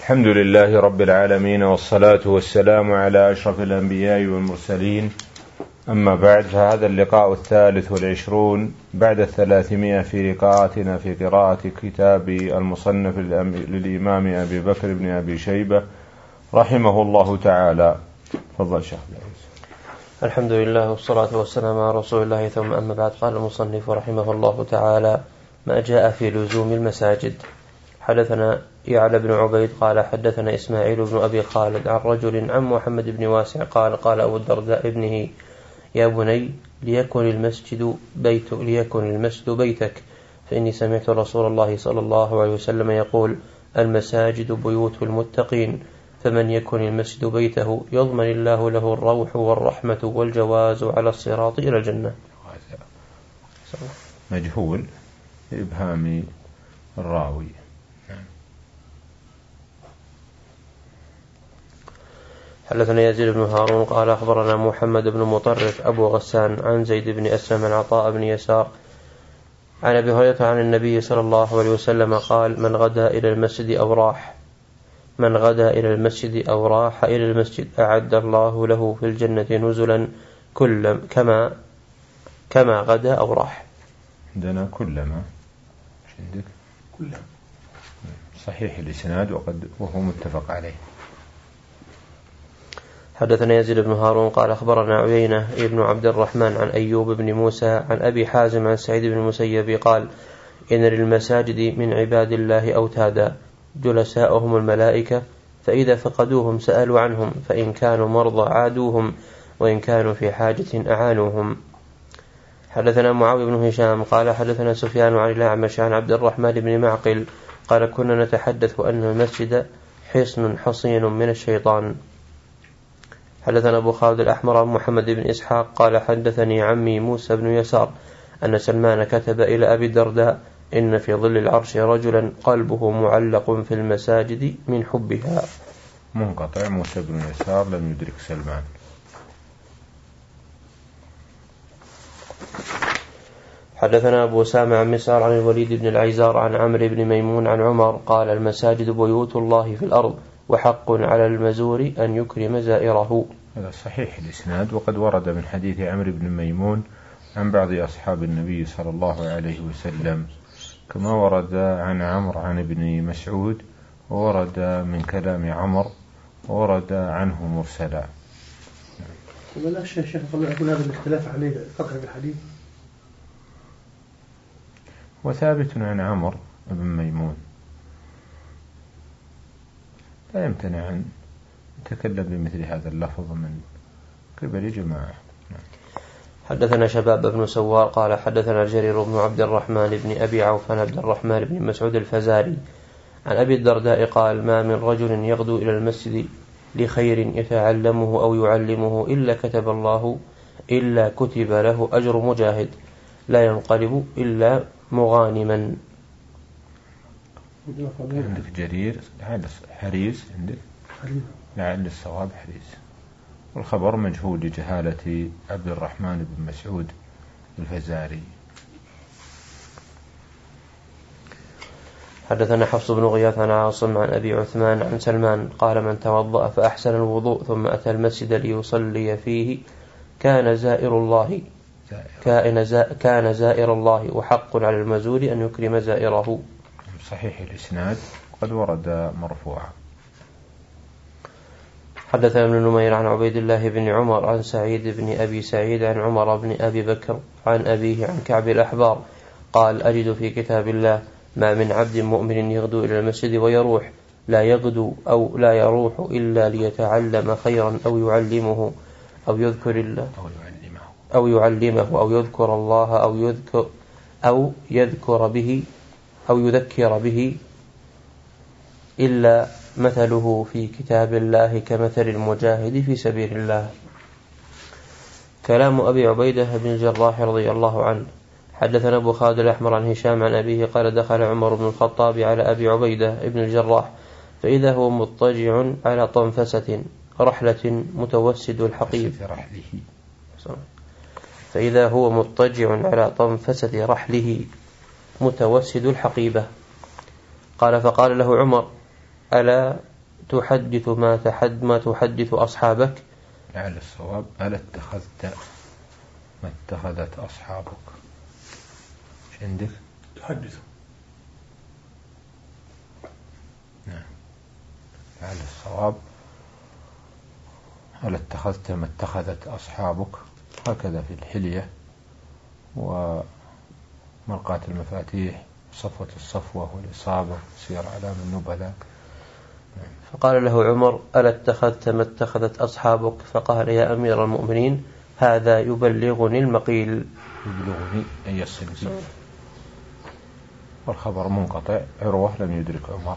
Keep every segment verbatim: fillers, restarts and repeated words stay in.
الحمد لله رب العالمين، والصلاة والسلام على أشرف الأنبياء والمرسلين. أما بعد، فهذا اللقاء الثالث والعشرون بعد الثلاثمائة في لقاءاتنا في قراءة كتاب المصنف للإمام أبي بكر بن أبي شيبة رحمه الله تعالى. تفضل شيخ. الحمد لله والصلاة والسلام على رسول الله، ثم أما بعد. قال المصنف رحمه الله تعالى: ما جاء في لزوم المساجد. حدثنا يعلى بن عبيد قال حدثنا إسماعيل بن أبي خالد عن رجل عن محمد بن واسع قال: قال أبو الدرداء ابنه: يا بني، ليكن المسجد بيت ليكن المسجد بيتك، فإني سمعت رسول الله صلى الله عليه وسلم يقول: المساجد بيوت المتقين، فمن يكن المسجد بيته يضمن الله له الروح والرحمة والجواز على الصراط إلى الجنة. مجهول إبهام الراوي. حدثنا يزيد بن هارون قال أخبرنا محمد بن مطرف أبو غسان عن زيد بن أسلم عن عطاء بن يسار عن أبي هريرة عن النبي صلى الله عليه وسلم قال: من غدا إلى المسجد أو راح من غدا إلى المسجد أو راح إلى المسجد أعد الله له في الجنة نزلا كل كما كما غدا أو راح. عندنا كلما، مش عندك؟ كلما صحيح الإسناد وقد وهو متفق عليه. حدثنا يزيد بن هارون قال أخبرنا عيينة ابن عبد الرحمن عن أيوب بن موسى عن أبي حازم عن سعيد بن المسيب قال: إن للمساجد من عباد الله أوتادا جلساؤهم الملائكة، فإذا فقدوهم سألوا عنهم، فإن كانوا مرضى عادوهم، وإن كانوا في حاجة أعانوهم. حدثنا معاوية بن هشام قال حدثنا سفيان عن الأعمش عن عبد الرحمن بن معقل قال: كنا نتحدث أن المسجد حصن حصين من الشيطان. حدثنا أبو خالد الأحمر عن محمد بن إسحاق قال حدثني عمي موسى بن يسار أن سلمان كتب إلى أبي الدرداء: إن في ظل العرش رجلا قلبه معلق في المساجد من حبها. منقطع. موسى بن يسار لم يدرك سلمان. حدثنا أبو سامع عن مسار عن الوليد بن العيزار عن عمرو بن ميمون عن عمر قال: المساجد بيوت الله في الأرض، وحق على المزور أن يكرم زائره. هذا صحيح الإسناد، وقد ورد من حديث عمرو بن ميمون عن بعض أصحاب النبي صلى الله عليه وسلم، كما ورد عن عمرو عن ابن مسعود، وورد من كلام عمر، وورد عنه مرسلا. ولا شيء شيخ يقول هذا الاختلاف عليه قطع بالحديث وثابت عن عمرو بن ميمون، لا يمتنع أن يتكلم بمثل هذا اللفظ من قبل جماعة. حدثنا شباب بن سوار قال حدثنا جرير بن عبد الرحمن بن أبي عوف عن عبد الرحمن بن مسعود الفزاري عن أبي الدرداء قال: ما من رجل يغدو إلى المسجد لخير يتعلمه أو يعلمه إلا كتب الله إلا كتب له أجر مجاهد لا ينقلب إلا مغانما. عندك جرير حريز، عندك لعل الصواب حريز، والخبر مجهول لجهالة عبد الرحمن بن مسعود الفزاري. حدثنا حفص بن غياث عن عاصم عن أبي عثمان عن سلمان قال: من توضأ فأحسن الوضوء ثم أتى المسجد ليصلي فيه كان زائر الله كان زائر, كان زائر الله، وحق على المزور أن يكرم زائره. صحيح الإسناد، قد ورد مرفوعا. حدثنا ابن نمير عن عبيد الله بن عمر عن سعيد بن أبي سعيد عن عمر بن أبي بكر عن أبيه عن كعب الأحبار قال: أجد في كتاب الله: ما من عبد مؤمن يغدو إلى المسجد ويروح لا يغدو أو لا يروح إلا ليتعلم خيرا أو يعلمه أو يذكر الله أو يعلمه أو يذكر الله أو يذكر أو يذكر به أو يذكر به إلا مثله في كتاب الله كمثل المجاهد في سبيل الله. كلام أبي عبيدة بن الجراح رضي الله عنه. حدثنا أبو خالد الأحمر عن هشام عن أبيه قال: دخل عمر بن الخطاب على أبي عبيدة بن الجراح فإذا هو مضطجع على طنفسة رحلة متوسد الحقيب فإذا هو مضطجع على طنفسة رحله متوسد الحقيبة. قال: فقال له عمر: ألا تحدث ما تحد ما تحدث أصحابك؟ لعل الصواب ألا اتخذت ما اتخذت أصحابك. ايش عندك؟ تحدث. نعم. لعل الصواب ألا اتخذت ما اتخذت أصحابك. هكذا في الحلية ومرقاة المفاتيح صفوة الصفوة والإصابة سير أعلام النبلاء. فقال له عمر: ألا اتخذت ما اتخذت أصحابك؟ فقال: يا أمير المؤمنين هذا يبلغني المقيل. يبلغني أن يصل بي. والخبر منقطع، عروة لم يدرك عمر.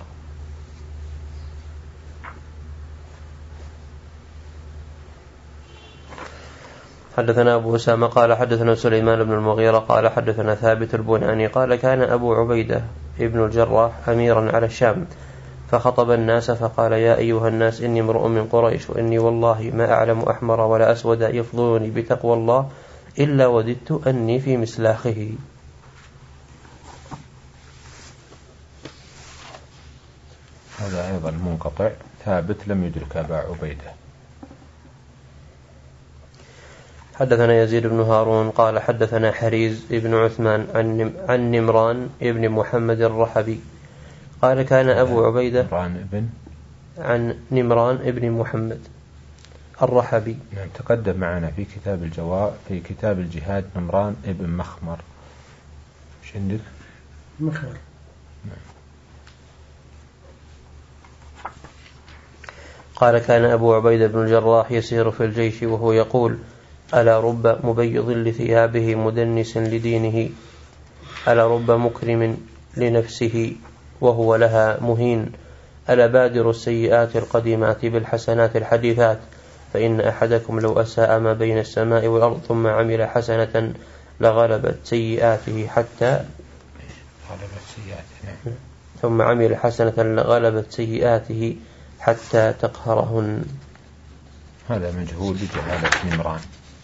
حدثنا أبو أسامة قال حدثنا سليمان بن المغيرة قال حدثنا ثابت البناني قال كان أبو عبيدة ابن الجراح أميرا على الشام فخطب الناس فقال: يا أيها الناس إني امرؤ من قريش وإني والله ما أعلم أحمر ولا أسود يفضلني بتقوى الله إلا وددت أني في مسلاخه. هذا أيضا منقطع، ثابت لم يدرك أبا عبيدة. حدثنا يزيد بن هارون قال حدثنا حريز بن عثمان عن عن نمران ابن محمد الرحبي قال كان أبو عبيدة نمران ابن عن نمران ابن محمد الرحبي. نعم، تقدم معنا في كتاب الجواب في كتاب الجهاد نمران ابن مخمر. ايش عندك؟ مخمر. نعم. قال كان أبو عبيدة بن الجراح يسير في الجيش وهو يقول: ألا رب مبيض لثيابه مدنس لدينه، ألا رب مكرم لنفسه وهو لها مهين، ألا بادر السيئات القديمات بالحسنات الحديثات، فإن أحدكم لو أساء ما بين السماء والأرض ثم عمل حسنة لغلبت سيئاته حتى ثم عمل حسنة لغلبت سيئاته حتى تقهرهن. هذا مجهول بجهالة نمران.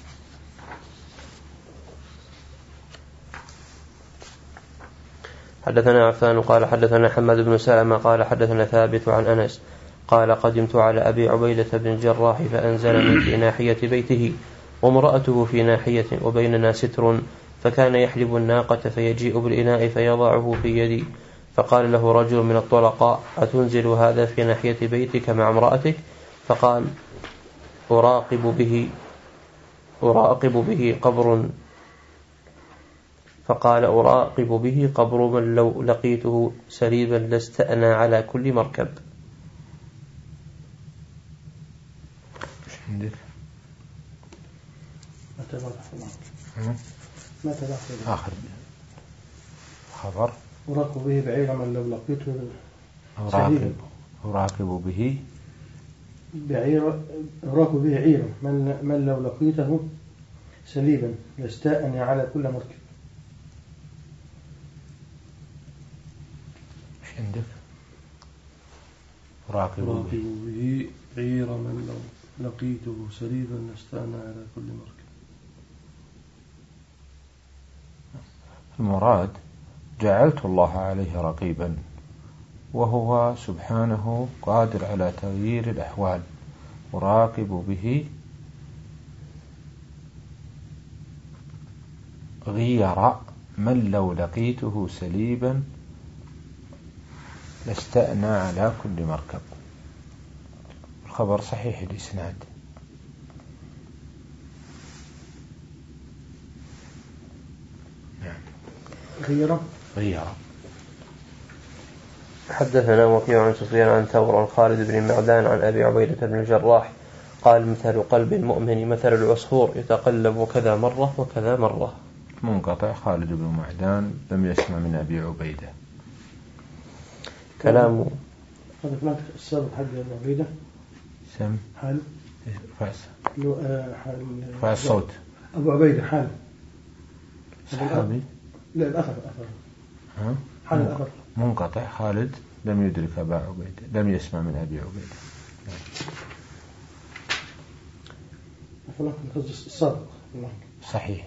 حدثنا عفان قال حدثنا حماد بن سلمة قال حدثنا ثابت عن أنس قال قدمت على أبي عبيدة بن الجراح فأنزلني في ناحية بيته وامرأته في ناحية وبيننا ستر، فكان يحلب الناقة فيجيء بالإناء فيضعه في يدي، فقال له رجل من الطلقاء: أتنزل هذا في ناحية بيتك مع امرأتك؟ فقال: أراقب به أراقب به قبر فقال أراقب به قبر من لو لقيته سريبا لاستأنى على كل مركب. ايش عندك؟ ما تبعث ما تبعث آخر خبر أراقب به بعير من لو لقيته أراقب أراقب به بعير أراقب به عيرا من, من لو لقيته سليبا لاستأنى على كل مركب. ايش عندك؟ أراقب به عير من لو لقيته سليبا لاستأنى على كل مركب. المراد جعلت الله عليه رقيبا، وهو سبحانه قادر على تغيير الأحوال. أراقب به غير من لو لقيته سليبا لاستأنى على كل مركب. الخبر صحيح الإسناد. غيره غيره. حدثنا وكيع عن سفيان عن ثور عن خالد بن معدان عن أبي عبيدة بن الجراح قال: مثل قلب المؤمن مثل العصفور يتقلب كذا مرة وكذا مرة. منقطع. خالد بن معدان لم يسمع من أبي عبيدة. كلام هذا فلان السابق حق أبو عبيدة سم حال فاس حال فاس صوت أبو عبيدة حال صحابي. لا الأثر الأثر ها حال الأثر منقطع. خالد لم يدرك أبا عبيدة، لم يسمع من أبي عبيدة. فلان السابق صحيح.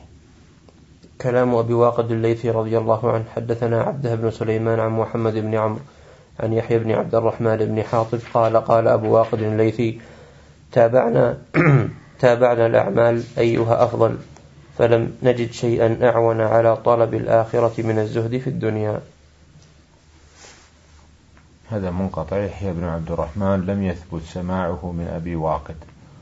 كلام أبي واقد الليثي رضي الله عنه. حدثنا عبده بن سليمان عن محمد بن عمرو عن يحيى بن عبد الرحمن بن حاطب قال قال أبو واقد الليثي تابعنا تابعنا الأعمال أيها أفضل فلم نجد شيئا أعون على طلب الآخرة من الزهد في الدنيا. هذا منقطع. يحيى بن عبد الرحمن لم يثبت سماعه من أبي واقد.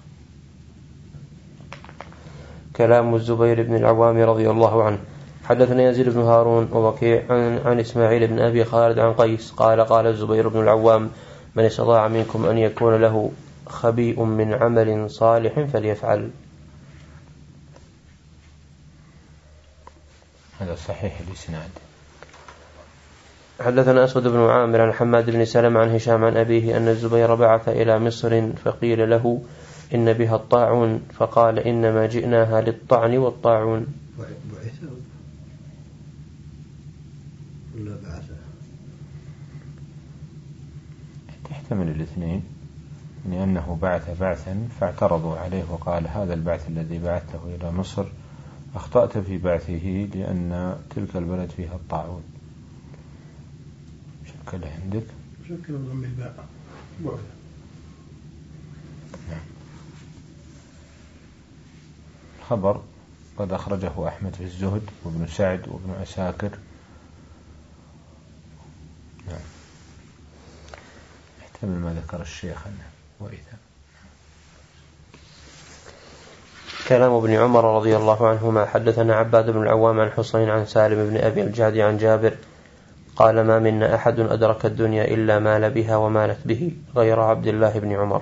كلام الزبير بن العوام رضي الله عنه. حدثنا يزيد بن هارون ووكيع عن, عن إسماعيل بن أبي خالد عن قيس قال قال الزبير بن العوام من استطاع منكم أن يكون له خبيء من عمل صالح فليفعل. هذا صحيح الإسناد. حدثنا أسود بن عامر عن حماد بن سلمة عن هشام عن أبيه أن الزبير بعث إلى مصر فقيل له إن بها الطاعون فقال إنما جئناها للطعن والطاعون. تحتمل الاثنين، لأنه بعث بعثا فاعترضوا عليه وقال هذا البعث الذي بعثته إلى مصر أخطأت في بعثه لأن تلك البلد فيها الطاعون. شكل عندك شكل ضم الباء. نعم. خبر قد أخرجه أحمد في الزهد وابن سعد وابن عساكر. نعم. احتمل ما ذكر الشيخ أنه وإذا. كلام ابن عمر رضي الله عنهما. حدثنا عباد بن العوام عن حسين عن سالم بن أبي الجعد عن جابر قال ما منا أحد أدرك الدنيا إلا مال بها ومالت به غير عبد الله بن عمر.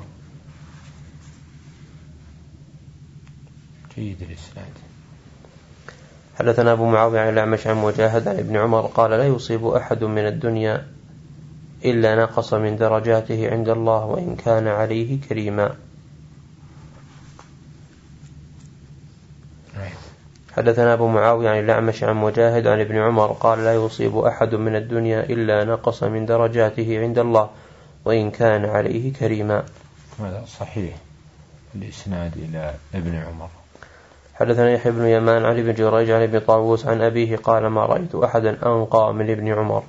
جيد الإسناد. حدثنا أبو معاوية عن الأعمش عن مجاهد عن ابن عمر قال لا يصيب أحد من الدنيا إلا نقص من درجاته عند الله وإن كان عليه كريما. حدثنا أبو معاوية عن الأعمش عن مجاهد عن ابن عمر قال لا يصيب أحد من الدنيا إلا نقص من درجاته عند الله وإن كان عليه كريما. هذا صحيح الإسناد إلى ابن عمر. حدثنا يحيى بن يمان عن ابن جريج عن ابن طاووس عن أبيه قال ما رأيت أحدا أنقى من ابن عمر.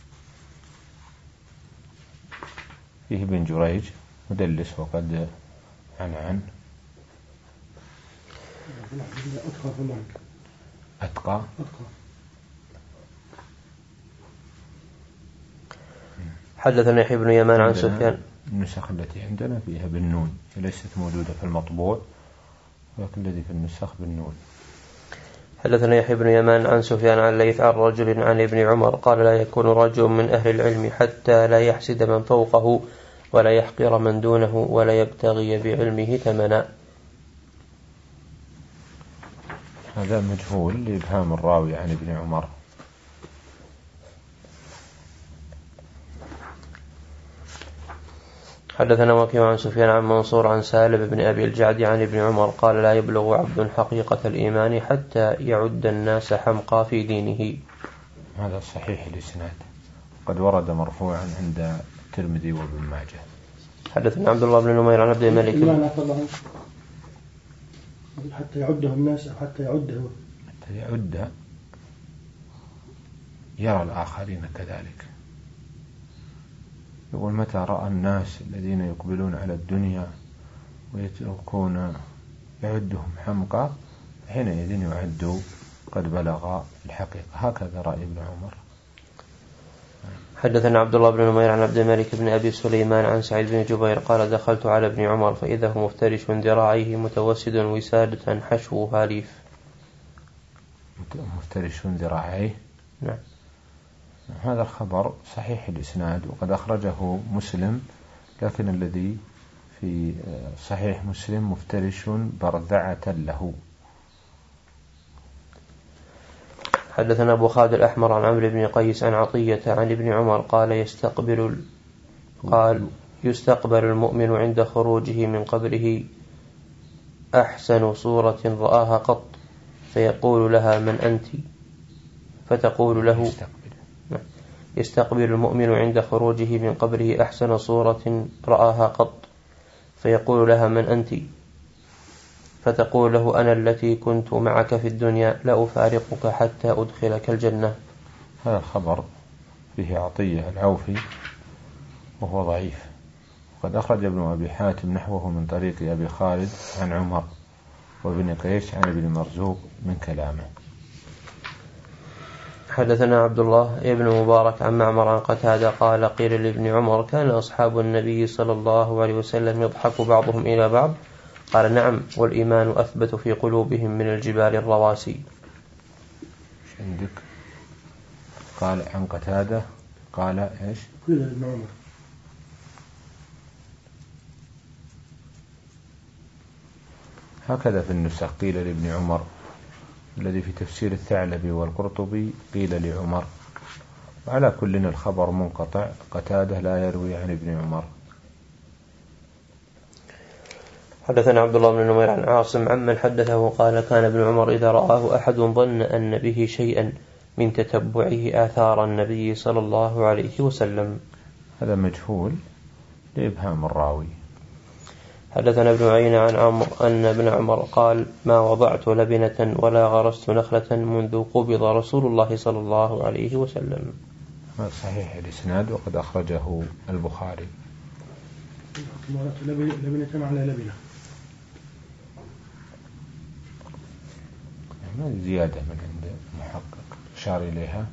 فيه ابن جريج مدلس وقد عن عن أتقى. حدثنا يحيى بن يمان عن سفيان. النسخ التي عندنا فيها بالنون ليست موجودة في المطبوع ولكن الذي في النسخ بالنون. حدثنا يحيى بن يمان عن سفيان عن ليث عن رجل عن ابن عمر قال لا يكون رجل من أهل العلم حتى لا يحسد من فوقه ولا يحقر من دونه ولا يبتغي بعلمه ثمنا. هذا مجهول لإبهام الراوي عن ابن عمر. حدثنا وكيع عن سفيان عن منصور عن سالم بن أبي الجعد عن ابن عمر قال لا يبلغ عبد حقيقة الإيمان حتى يعد الناس حمقى في دينه. هذا صحيح الإسناد قد ورد مرفوعا عند الترمذي وابن ماجه. حدثنا عبد الله بن نمير عن عبد الملك حتى يعده الناس حتى يعده حتى يعد يرى الآخرين كذلك. يقول متى رأى الناس الذين يقبلون على الدنيا ويتركون يعدهم حمقى حينئذ يعد قد بلغ الحقيقة. هكذا رأي ابن عمر. حدثنا عبد الله بن نمير عن عبد الملك بن أبي سليمان عن سعيد بن جبير قال دخلت على ابن عمر فإذا هو مفترش ذراعيه متوسد وسادة حشوها ليف. مفترش ذراعيه. نعم. هذا الخبر صحيح الإسناد وقد أخرجه مسلم لكن الذي في صحيح مسلم مفترش برذعة له. حدثنا أبو خالد الأحمر عن عمرو بن قيس عن عطية عن ابن عمر قال يستقبل قال يستقبل المؤمن عند خروجه من قبره أحسن صورة رآها قط فيقول لها من أنت فتقول له يستقبل المؤمن عند خروجه من قبره أحسن صورة رآها قط فيقول لها من أنت فتقول له أنا التي كنت معك في الدنيا لا أفارقك حتى أدخلك الجنة. هذا الخبر فيه عطية العوفي وهو ضعيف. وقد أخرج ابن أبي حاتم نحوه من طريق أبي خالد عن عمر وابن قيس عن ابن مرزوق من كلامه. حدثنا عبد الله ابن مبارك عن معمر عن قتادة قال قيل لابن عمر كان أصحاب النبي صلى الله عليه وسلم يضحك بعضهم إلى بعض؟ قال نعم، والإيمان أثبت في قلوبهم من الجبال الرواسي. عندك قال عن قتادة قال إيش؟ قيل لابن عمر هكذا في النسخ قيل لابن عمر، الذي في تفسير الثعلبي والقرطبي قيل لعمر. وعلى كل الخبر منقطع، قتادة لا يروي عن ابن عمر. حدثنا عبد الله بن نمير عن عاصم عمن حدثه قال كان ابن عمر إذا رآه أحد ظن أن به شيئا من تتبعه آثار النبي صلى الله عليه وسلم. هذا مجهول لإبهام الراوي. حدثنا ابن عيينة عن عمرو أن ابن عمر قال ما وضعت لبنة ولا غرست نخلة منذ قبض رسول الله صلى الله عليه وسلم. هذا صحيح الإسناد وقد أخرجه البخاري. لبنة على لبنة، هذه زيادة من عند محقق شار إليها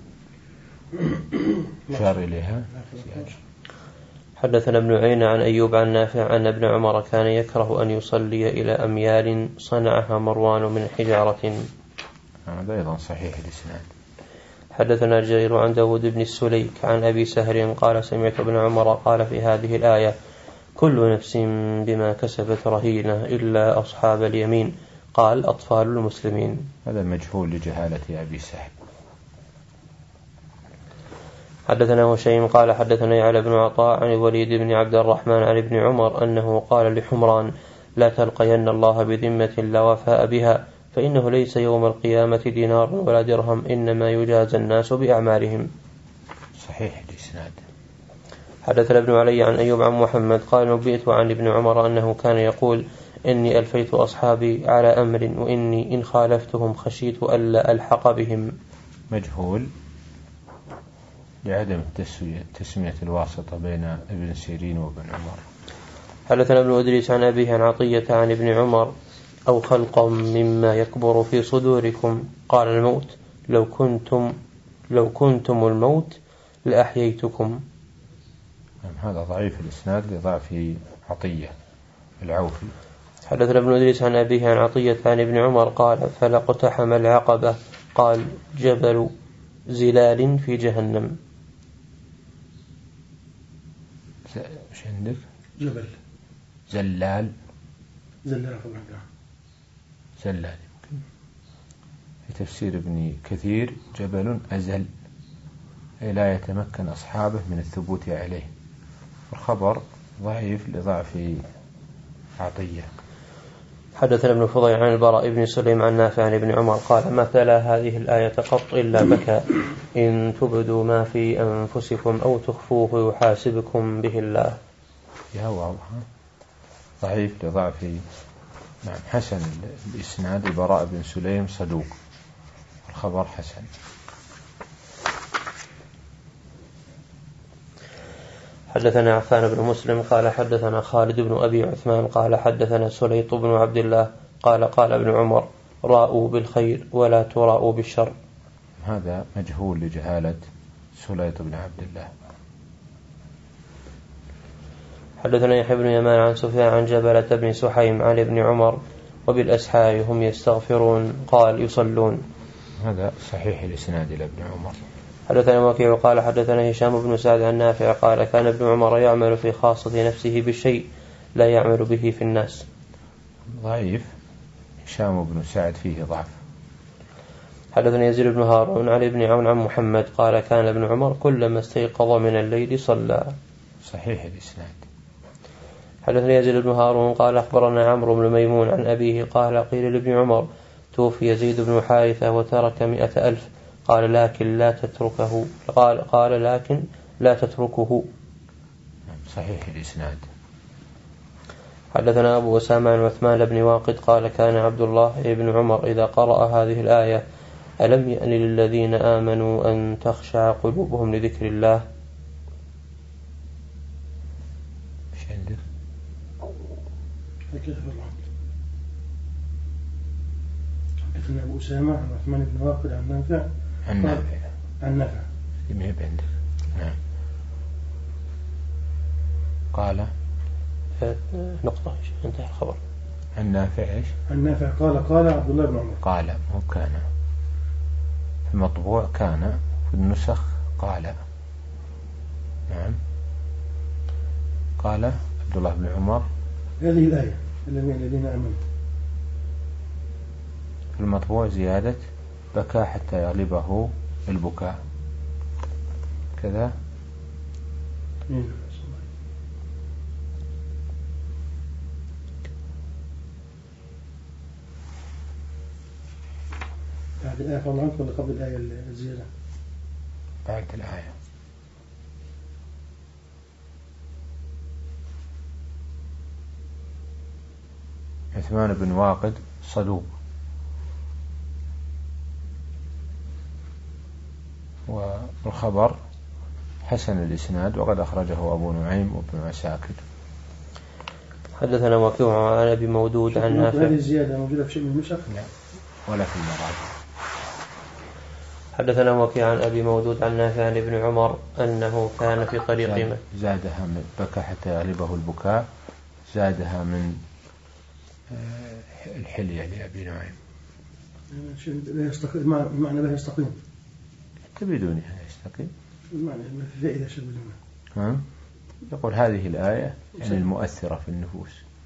شار إليها زيادة. حدثنا ابن عيينة عن أيوب عن نافع أن ابن عمر كان يكره أن يصلي إلى أميال صنعها مروان من حجارة. هذا أيضا صحيح الإسناد. حدثنا جرير عن داود بن السليك عن أبي سهر قال سمعت ابن عمر قال في هذه الآية كل نفس بما كسبت رهينة إلا أصحاب اليمين، قال أطفال المسلمين. هذا مجهول لجهالة أبي سهل. حدثنا هشيم قال حدثنا علي بن عطاء عن الوليد بن عبد الرحمن عن ابن عمر أنه قال لحمران لا تلقين الله بذمة لا وفاء بها، فإنه ليس يوم القيامة دينار ولا درهم، إنما يجازى الناس بأعمالهم. صحيح الإسناد. حدثنا ابن علي عن أيوب عن محمد قال نبئت عن ابن عمر أنه كان يقول إني ألفيت أصحابي على أمر وإني إن خالفتهم خشيت ألا ألحق بهم. مجهول لعدم تسمية الواسطة بين ابن سيرين وابن عمر. حدثنا ابن أدريس عن أبيه عن عطية عن ابن عمر أو خلقا مما يكبر في صدوركم قال الموت لو كنتم لو كنتم الموت لأحييتكم. هذا ضعيف الإسناد لضعف عطية العوفي. حدثنا ابن أدريس عن أبيه عن عطية عن ابن عمر قال فلقتحم العقبة قال جبل زلال في جهنم. ايش عندك؟ جبل زلال زلال زلال يمكن. في تفسير ابن كثير جبل أزل أي لا يتمكن أصحابه من الثبوت عليه، والخبر ضعيف لضعف عطية. حدثنا ابن فضيل عن البراء بن سليم عن نافع عن ابن عمر قال ما تلا هذه الآية قط إلا بكى إن تبدوا ما في أنفسكم أو تخفوه يحاسبكم به الله. يا واضح ضعيف لضعف. نعم حسن الإسناد البراء بن سليم صدوق، الخبر حسن. حدثنا عفان بن مسلم قال حدثنا خالد بن أبي عثمان قال حدثنا سليط بن عبد الله قال قال ابن عمر راءوا بالخير ولا تراءوا بالشر. هذا مجهول لجهالة سليط بن عبد الله. حدثنا يحيى بن يمان عن سفيان عن جبلة بن سحيم عن ابن عمر وبالأسحار هم يستغفرون قال يصلون. هذا صحيح الإسناد إلى ابن عمر. حدثنا وكيع قال حدثنا هشام بن سعد عن نافع قال كان ابن عمر يعمل في خاصة نفسه بالشيء لا يعمل به في الناس. ضعيف هشام بن سعد فيه ضعف. حدثنا يزيد بن هارون عن ابن عون عن محمد قال كان ابن عمر كلما استيقظ من الليل صلى. صحيح الإسناد. حدثنا يزيد بن هارون قال أخبرنا عمرو بن ميمون عن أبيه قال قيل لابن عمر توفي يزيد بن حارثة وترك مئة ألف قال لكن لا تتركه قال قال لكن لا تتركه. صحيح الإسناد. حدثنا أبو أسامة عن عثمان بن واقد قال كان عبد الله بن عمر إذا قرأ هذه الآية ألم يأن للذين آمنوا أن تخشع قلوبهم لذكر الله ايش عندك؟ هكذا في الرحمة حدثنا أبو أسامة عن عثمان بن واقد عن نافع عن نافع عن نافع ما هي عندك. نعم. قال نقطة انتهى الخبر. عن نافع ايش؟ عن نافع قال قال عبد الله بن عمر. قال مو كان في المطبوع، كان في النسخ قال. نعم. قال عبد الله بن عمر هذه الآية الذين آمنوا. في المطبوع زيادة بكى حتى يغلبه البكاء كذا. بعد الآية فضلا عنك ولا قبل الآية الزيادة؟ بعد الآية. عثمان بن واقد صدوق، والخبر حسن الإسناد وقد أخرجه أبو نعيم وابن عساكر. حدثنا وكيع عن أبي مودود عن نافع. هذه الزيادة موجودة في شيء من النسخ؟ لا ولا في المراجع. حدثنا وكيع عن أبي مودود عن نافع عن ابن عمر أنه كان في طريق زاد زادها من بكى حتى يغلبه البكاء، زادها من الحلية لأبي نعيم. المعنى لا يستقيم تبدونها يستقيم المعنى فائدة شبدونها. ها يقول هذه الآية يعني المؤثرة في النفوس.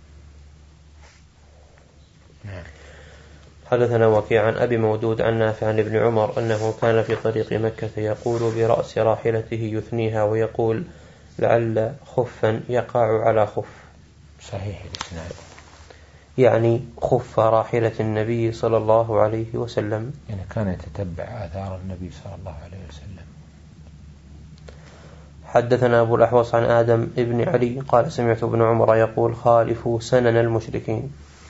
نعم. حدثنا وكيع عن أبي مودود عن نافع عن ابن عمر أنه كان في طريق مكة يقول برأس راحلته يثنيها ويقول لعل خفا يقع على خف. صحيح الإسناد. يعني خف راحلة النبي صلى الله عليه وسلم، يعني كان يتتبع آثار النبي صلى الله عليه وسلم. حدثنا أبو الأحوص عن آدم ابن علي قال سمعت ابن عمر يقول خالفوا سنن المشركين.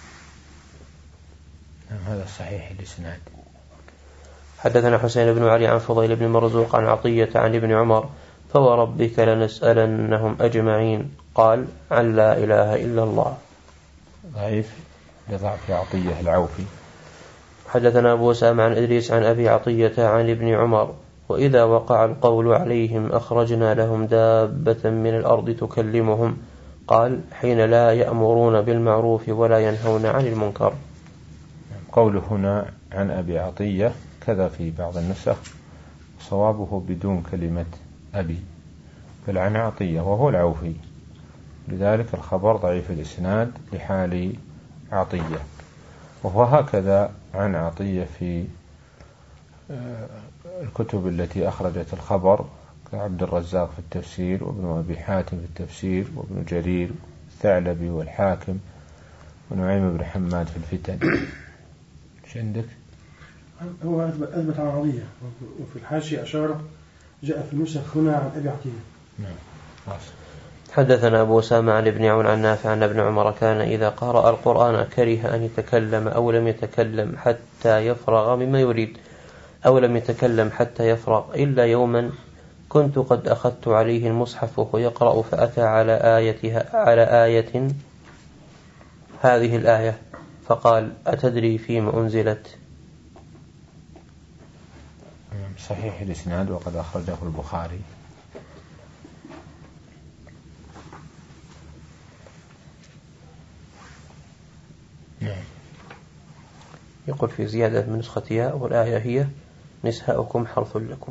هذا صحيح الإسناد. حدثنا حسين بن علي عن فضيل بن مرزوق عن عطية عن ابن عمر فوربك لنسألنهم أجمعين قال عن لا إله إلا الله. ضعيف لضعف عطية العوفي. حدثنا أبو أسامة عن إدريس عن أبي عطية عن ابن عمر وإذا وقع القول عليهم أخرجنا لهم دابة من الأرض تكلمهم قال حين لا يأمرون بالمعروف ولا ينهون عن المنكر. قوله هنا عن أبي عطية كذا في بعض النسخ، صوابه بدون كلمة أبي بل عن عطية وهو العوفي، لذلك الخبر ضعيف الإسناد لحال عطية. وهو هكذا عن عطية في الكتب التي أخرجت الخبر كعبد الرزاق في التفسير وابن أبي حاتم في التفسير وابن جرير الثعلبي والحاكم ونعيم بن حماد في الفتن. ايش عندك؟ هو أثبت عن عطية وفي الحاشية أشار جاء في النسخ هنا عن أبي عطية. نعم. حدثنا أبو أسامة عن ابن عون عن نافع عن ابن عمر كان إذا قرأ القرآن كره أن يتكلم أو لم يتكلم حتى يفرغ مما يريد أو لم يتكلم حتى يفرغ إلا يوما كنت قد أخذت عليه المصحف وهو يقرأ فأتى على آيتها على آية هذه الآية فقال أتدري فيما أنزلت؟ صحيح الإسناد وقد أخرجه البخاري. يقول في زيادة من نسختها والآية هي نساؤكم حرث لكم.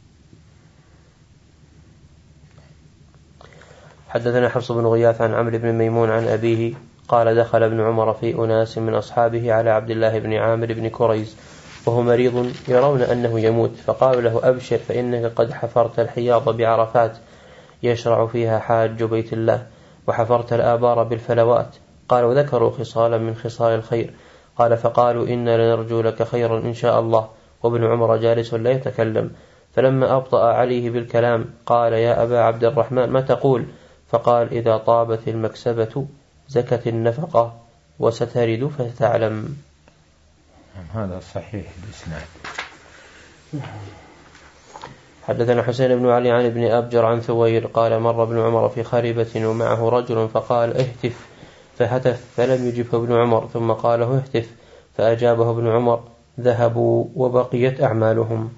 حدثنا حفص بن غياث عن عمرو بن ميمون عن أبيه قال دخل ابن عمر في أناس من أصحابه على عبد الله بن عامر بن كريز وهو مريض يرون أنه يموت فقالوا له أبشر فإنك قد حفرت الحياض بعرفات يشرع فيها حاج بيت الله وحفرت الآبار بالفلوات. قال وذكروا خصالا من خصال الخير قال فقالوا إنا لنرجو لك خيرا إن شاء الله وابن عمر جالس لا يتكلم فلما أبطأ عليه بالكلام قال يا أبا عبد الرحمن ما تقول؟ فقال إذا طابت المكسبة زكت النفقة وسترد فتعلم. هذا صحيح الإسناد. حدثنا حسين بن علي عن ابن أبجر عن ثوير قال مر ابن عمر في خريبة ومعه رجل فقال اهتف فهتف فلم يجبه ابن عمر ثم قال اهتف فأجابه ابن عمر ذهبوا وبقيت أعمالهم.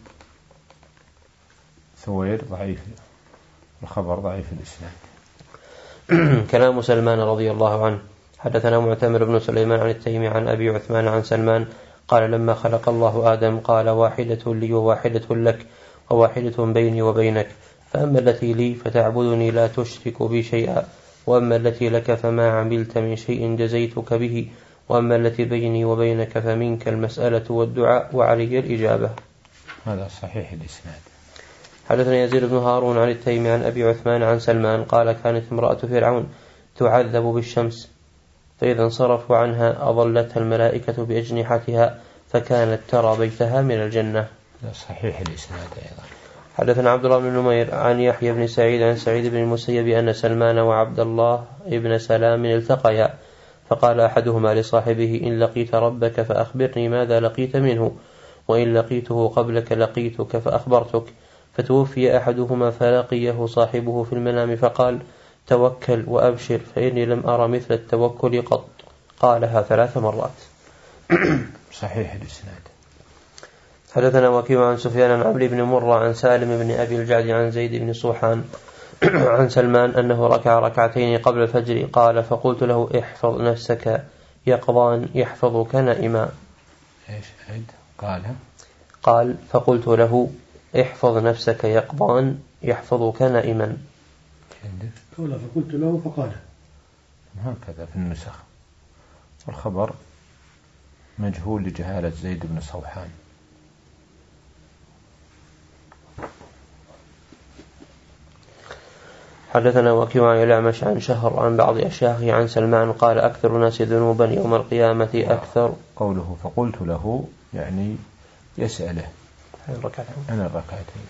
ثوير ضعيف، الخبر ضعيف الإسناد. كلام سلمان رضي الله عنه. حدثنا معتمر بن سليمان عن التيمي عن أبي عثمان عن سلمان قال لما خلق الله آدم قال واحدة لي وواحدة لك وواحدة بيني وبينك، فأما التي لي فتعبدني لا تشرك بي شيئا، وأما التي لك فما عملت من شيء جزيتك به، وأما التي بيني وبينك فمنك المسألة والدعاء وعلي الإجابة. هذا صحيح الإسناد. حدثنا يزيد بن هارون عن التيمي عن أبي عثمان عن سلمان قال كانت امرأة فرعون تعذب بالشمس فإذا انصرفوا عنها أظلتها الملائكة بأجنحتها فكانت ترى بيتها من الجنة. هذا صحيح الإسناد أيضا. حدثنا عبد الله بن نمير عن يحيى بن سعيد عن سعيد بن المسيب أن سلمان وعبد الله ابن سلام التقيا فقال أحدهما لصاحبه إن لقيت ربك فأخبرني ماذا لقيت منه، وإن لقيته قبلك لقيتك فأخبرتك. فتوفي أحدهما فلقيه صاحبه في المنام فقال توكل وأبشر فإني لم أرى مثل التوكل قط. قالها ثلاث مرات. صحيح الإسناد. حدثنا وكيع عن سفيان عن عمرو بن مرة عن سالم بن أبي الجعد عن زيد بن صوحان عن سلمان أنه ركع ركعتين قبل الفجر قال فقلت له احفظ نفسك يقظان يحفظك نائما. إيش عيد قال؟ قال فقلت له احفظ نفسك يقظان يحفظك نائما. قال فقلت له فقال هكذا في النسخ، والخبر مجهول لجهالة زيد بن صوحان. حدثنا وكيع عن الأعمش عن شهر عن بعض أشياخه عن سلمان قال أكثر الناس ذنوبا يوم القيامة أكثر. قوله فقلت له يعني يسأله عن الركعتين.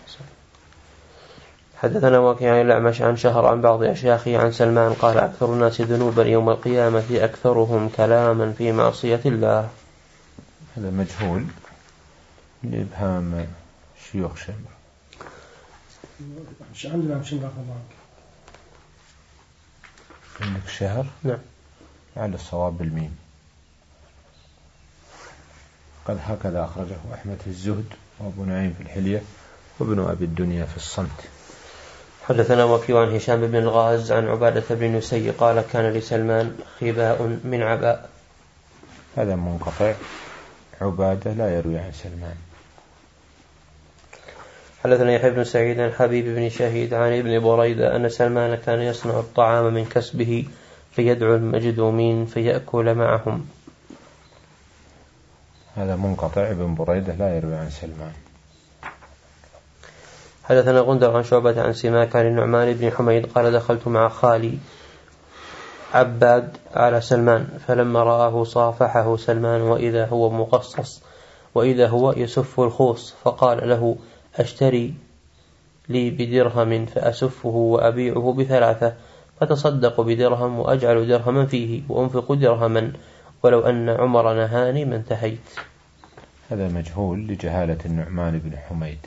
حدثنا وكيع عن الأعمش عن شهر عن بعض أشياخه عن سلمان قال أكثر الناس ذنوبا يوم القيامة أكثرهم كلاما في معصية الله. هذا مجهول لإبهام شيوخ شمر. مش عندنا مش عندنا معك. عندك شهر؟ نعم. على الصواب بالميم. قد هكذا أخرجه أحمد في الزهد وأبو نعيم في الحلية وابن أبي الدنيا في الصمت. حدثنا وكيع عن هشام بن الغاز عن عبادة بن نسي قال كان لسلمان خباء من عباء. هذا منقطع، عبادة لا يروي عن سلمان. حدثنا يحيى بن سعيد عن حبيب بن شهيد عن ابن بريدة أن سلمان كان يصنع الطعام من كسبه فيدعو المجدومين فيأكل معهم. هذا منقطع، ابن بريدة لا يروي عن سلمان. حدثنا غندر عن شعبة عن سماك عن النعمان بن حميد قال دخلت مع خالي عباد على سلمان فلما رآه صافحه سلمان وإذا هو مقصص وإذا هو يسف الخوص فقال له أشتري لي بدرهم فأسفه وأبيعه بثلاثة فتصدق بدرهم وأجعل درهما فيه وأنفق درهما ولو أن عمر نهاني ما انتهيت. هذا مجهول لجهالة النعمان بن حميد.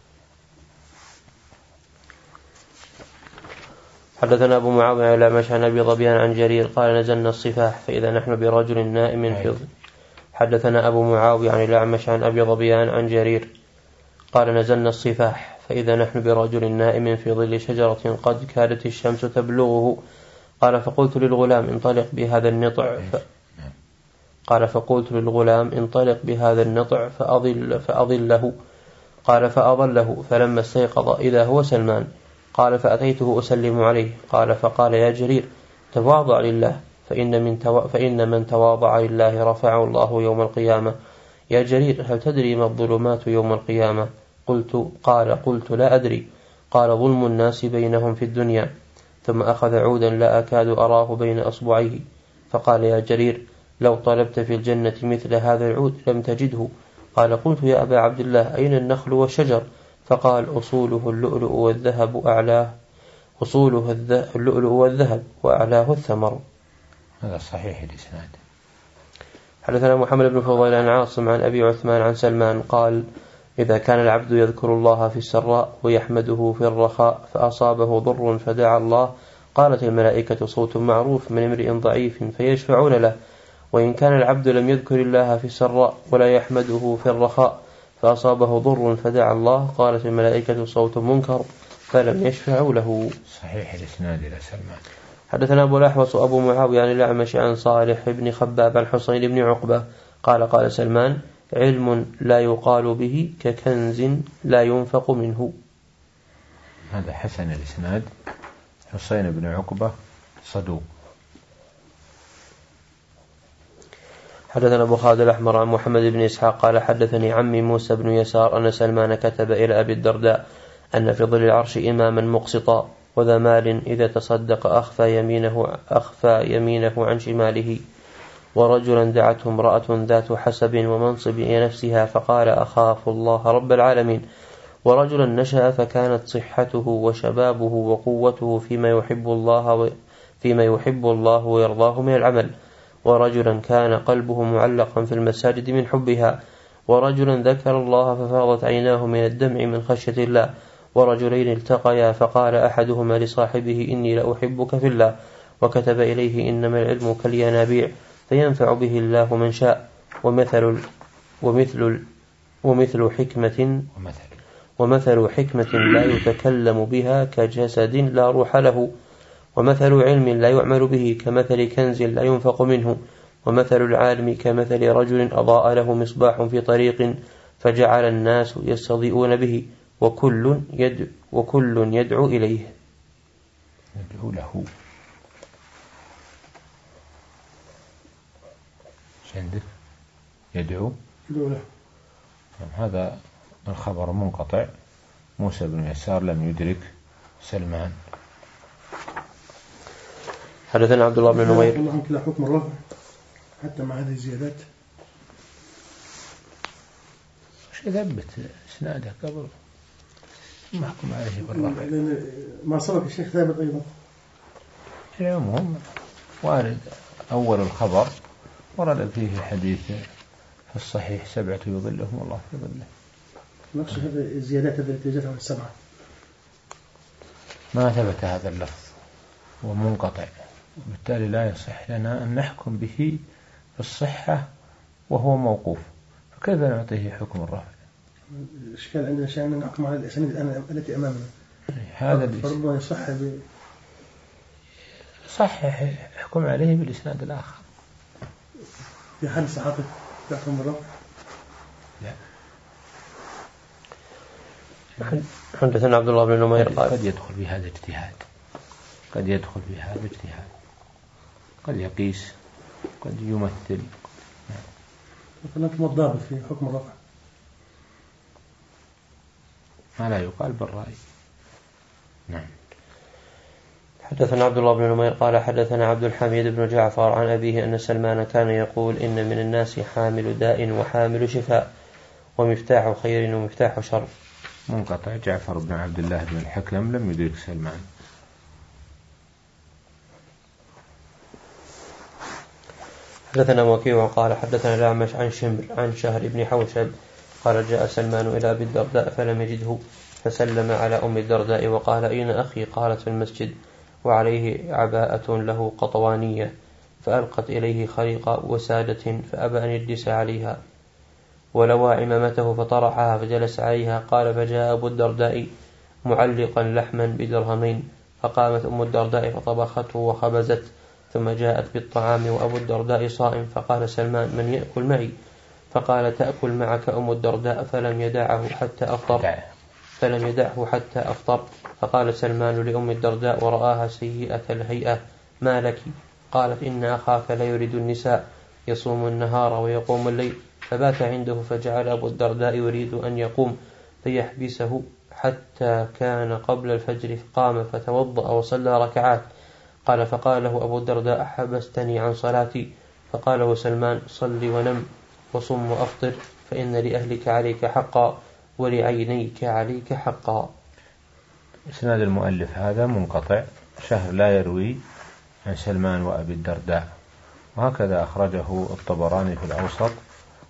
حدثنا أبو معاوية إلى مشى عن أبي ظبيان عن جرير قال نزلنا الصفاح فإذا نحن برجل نائم في ظل. حدثنا أبو معاوية عن الأعمش عن أبي ظبيان عن جرير قال نزلنا الصفاح فإذا نحن برجل نائم في ظل شجرة قد كادت الشمس تبلغه قال فقلت للغلام انطلق بهذا النطع ف... قال فقلت للغلام انطلق بهذا النطع فأضل فأضله قال فأضله فلما استيقظ إذا هو سلمان قال فأتيته أسلم عليه قال فقال يا جرير تواضع لله فإن من, تو... فإن من تواضع لله رفعه الله يوم القيامة. يا جرير هل تدري ما الظلمات يوم القيامة؟ قلت قال قلت لا أدري. قال ظلم الناس بينهم في الدنيا. ثم أخذ عودا لا أكاد أراه بين أصبعيه فقال يا جرير لو طلبت في الجنة مثل هذا العود لم تجده. قال قلت يا أبا عبد الله أين النخل والشجر؟ فقال أصوله اللؤلؤ والذهب أعلاه أصوله اللؤلؤ والذهب وأعلاه الثمر. هذا صحيح الإسناد. حدثنا محمد بن فضيل عن عاصم عن أبي عثمان عن سلمان قال إذا كان العبد يذكر الله في السراء ويحمده في الرخاء فأصابه ضر فدعا الله قالت الملائكة صوت معروف من امرئ ضعيف فيشفعون له. وإن كان العبد لم يذكر الله في السراء ولا يحمده في الرخاء فأصابه ضر فدعا الله قالت الملائكة صوت منكر فلم يشفعوا له. صحيح الإسناد إلى سلمان. حدثنا أبو الأحوص وأبو معاوية عن الأعمش عن صالح بن خباب عن حسين بن عقبة قال قال سلمان علم لا يقال به ككنز لا ينفق منه. هذا حسن الإسناد. حسين بن عقبة صدوق. حدثنا أبو خالد الأحمر عن محمد بن إسحاق قال حدثني عمي موسى بن يسار أن سلمان كتب إلى أبي الدرداء أن في ظل العرش إماما مقسطا وذا مال إذا تصدق أخفى يمينه, أخفى يمينه عن شماله. ورجلا دعته امرأة ذات حسب ومنصب نفسها فقال أخاف الله رب العالمين. ورجلا نشأ فكانت صحته وشبابه وقوته فيما يحب الله فيما يحب الله ويرضاه من العمل. ورجلا كان قلبه معلقا في المساجد من حبها. ورجلا ذكر الله ففاضت عيناه من الدمع من خشية الله. ورجلين التقيا فقال أحدهما لصاحبه إني لأحبك في الله وكتب إليه إنما العلم كالينابيع فينفع به الله من شاء. ومثل ومثل ومثل حكمة ومثل حكمة لا يتكلم بها كجسد لا روح له. ومثل علم لا يعمل به كمثل كنز لا ينفق منه. ومثل العالم كمثل رجل أضاء له مصباح في طريق فجعل الناس يستضيئون به وكل يدعو, وكل يدعو إليه. يدعو له. عندك يدعو له. هذا الخبر منقطع. موسى بن يسار لم يدرك سلمان. حدثنا عبد الله بن نمير. اللهم كلا حكم الرفع حتى مع هذه الزيادات. وش يثبت اسناده قبل ما حكم عليه بالرفع؟ لأن ما سبق الشيخ ثابت أيضا. العموم وارد أول الخبر ورد فيه حديث في الصحيح سبعة يظلهم الله في ظله. نقص هذه الزيادات التي جاءت عن السبعة. ما ثبت هذا اللفظ ومنقطع وبالتالي لا يصح لنا أن نحكم به في الصحة وهو موقوف فكيف نعطيه حكم الرفع؟ الإشكال عندنا شيء أن نحكم على الأسانيد التي أمامنا. هذا فربما يصح ب... صحح حكم عليه بالإسناد الآخر. في حال الصحابة يحكم بالرفع؟ لا. حدثنا عبد الله بن نمير قال قد يدخل في هذا اجتهاد قد يدخل في هذا اجتهاد قد يقيس قد يمثل. فلنكم الضابط في حكم الرفع ما لا يقال بالرأي. نعم. حدثنا عبد الله بن نمير قال حدثنا عبد الحميد بن جعفر عن أبيه أن سلمان كان يقول إن من الناس حامل داء وحامل شفاء ومفتاح خير ومفتاح شر. منقطع. جعفر بن عبد الله بن الحكم لم يدرك سلمان. حدثنا وكيع قال حدثنا الأعمش عن شمر عن شهر بن حوشب قال جاء سلمان إلى أبي الدرداء فلم يجده فسلم على أم الدرداء وقال أين أخي؟ قالت في المسجد وعليه عباءة له قطوانية فألقت إليه خريق وسادة فأبى أن يجلس عليها ولوى عمامته فطرحها فجلس عليها. قال فجاء أبو الدرداء معلقا لحما بدرهمين فقامت أم الدرداء فطبخته وخبزت ثم جاءت بالطعام وأبو الدرداء صائم فقال سلمان من يأكل معي؟ فقال تأكل معك أم الدرداء فلم يدعه حتى أفطر فلم يدعه حتى أفطر. فقال سلمان لأم الدرداء ورآها سيئة الهيئة ما لك؟ قالت إن أخاك لا يريد النساء يصوم النهار ويقوم الليل. فبات عنده فجعل أبو الدرداء يريد أن يقوم فيحبسه حتى كان قبل الفجر فقام فتوضأ وصلى ركعات. قال فقال له أبو الدرداء حبستني عن صلاتي؟ فقال له سلمان صل ونم وصم وأفطر فإن لأهلك عليك حقا ولعينيك عليك حقا. إسناد المؤلف هذا منقطع. شهر لا يروي عن سلمان وأبي الدرداء وهكذا أخرجه الطبراني في الأوسط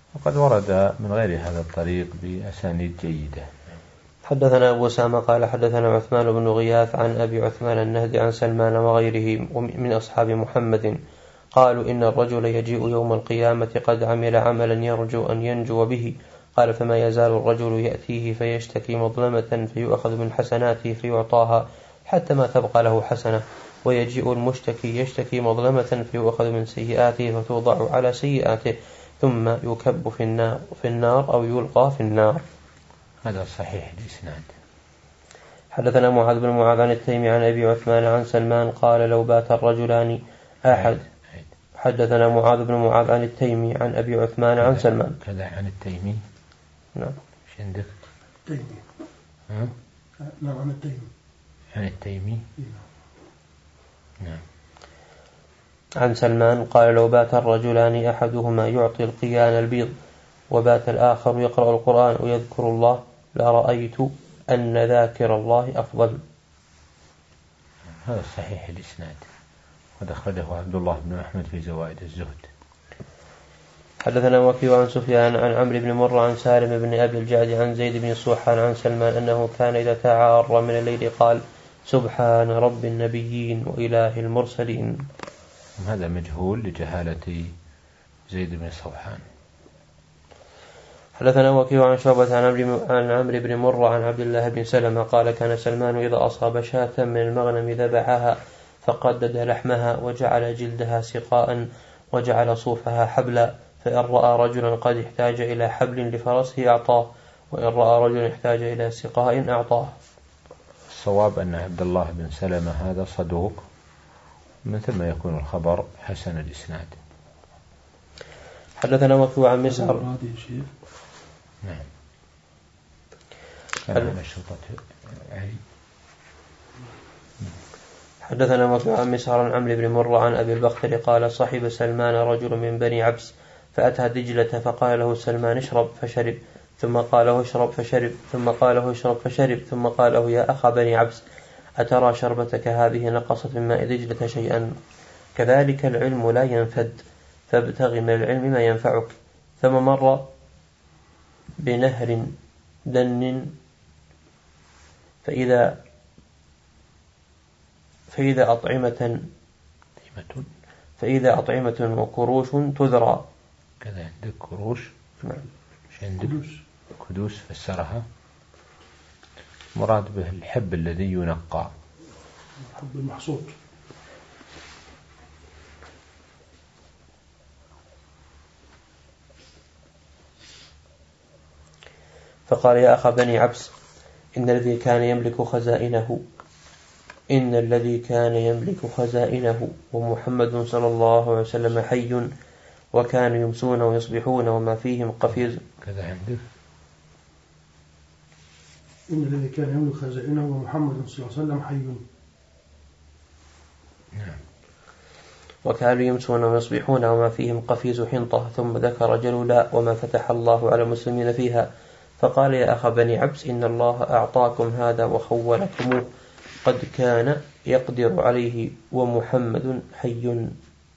وقد ورد من غير هذا الطريق بأسانيد جيدة. حدثنا أبو أسامة قال حدثنا عثمان بن غياث عن أبي عثمان النهدي عن سلمان وغيره من أصحاب محمد قالوا إن الرجل يجيء يوم القيامة قد عمل عملا يرجو أن ينجو به. قال فما يزال الرجل يأتيه فيشتكي مظلمة فيؤخذ من حسناته فيعطاها حتى ما تبقى له حسنة، ويجيء المشتكي يشتكي مظلمة فيؤخذ من سيئاته فتوضع على سيئاته ثم يكب في النار, في النار أو يلقى في النار. هذا صحيح الإسناد. حدثنا معاذ بن معاذ عن التيمي عن أبي عثمان عن سلمان قال لو بات الرجلان أحد. حدثنا معاذ بن معاذ عن التيمي عن أبي عثمان عن سلمان كذا عن التيمي. نعم. ايش عندك؟ التيمي. ها؟ نعم عن التيمي. عن التيمي. نعم. عن سلمان قال لو بات الرجلان أحدهما يعطي القيان البيض وبات الآخر يقرأ القرآن ويذكر الله لرأيت أن ذاكر الله أفضل. هذا صحيح الإسناد، ودخله عبد الله بن أحمد في زوائد الزهد. حدثنا وكيع عن سفيان عن عمرو بن مرة عن سالم بن أبي الجعد عن زيد بن صوحان عن سلمان أنه كان إذا تعار من الليل قال سبحان رب النبيين وإله المرسلين. هذا مجهول لجهالة زيد بن صوحان. حدثنا وكيع عن شعبة عن عمرو بن مرة عن عبد الله بن سلمة قال كان سلمان إذا أصاب شاة من المغنم ذبحها فقدد لحمها وجعل جلدها سقاء وجعل صوفها حبلا، فإن رأى رجلا قد احتاج إلى حبل لفرسه أعطاه، وإن رأى رجلا احتاج إلى سقاء أعطاه. الصواب أن عبد الله بن سلمة هذا صدوق، من ثم يكون الخبر حسن الإسناد. حدثنا وكيع عن مسعر. نعم. كان حدثنا وكيع عن مسعر عن عمرو بن مرة عن أبي البختر قال صحب سلمان رجل من بني عبس فأتى دجلة فقال له سلمان اشرب فشرب، ثم قال له اشرب فشرب، ثم قال له اشرب فشرب، ثم قال له يا أخا بني عبس أترى شربتك هذه نقصت من ماء دجلة شيئا؟ كذلك العلم لا ينفد، فابتغ من العلم ما ينفعك. ثم مر بنهر دن فإذا فإذا أطعمة فإذا أطعمة وكروش تذرى. كذا عندك كروش. نعم. كدوس. كدوس فسرها، مراد به الحب الذي ينقى، الحب المحصود. فقال يا أخا بني عبس إن الذي كان يملك خزائنه إن الذي كان يملك خزائنه ومحمد صلى الله عليه وسلم حي وكانوا يمسون ويصبحون وما فيهم قفيز. كذا عندك إن الذي كان يملك خزائنه ومحمد صلى الله عليه وسلم حي. نعم. وكانوا يمسون ويصبحون وما فيهم قفيز حنطة، ثم ذكر جلولا وما فتح الله على المسلمين فيها، فقال يا أخا بني عبس إن الله أعطاكم هذا وخولكموه قد كان يقدر عليه ومحمد حي.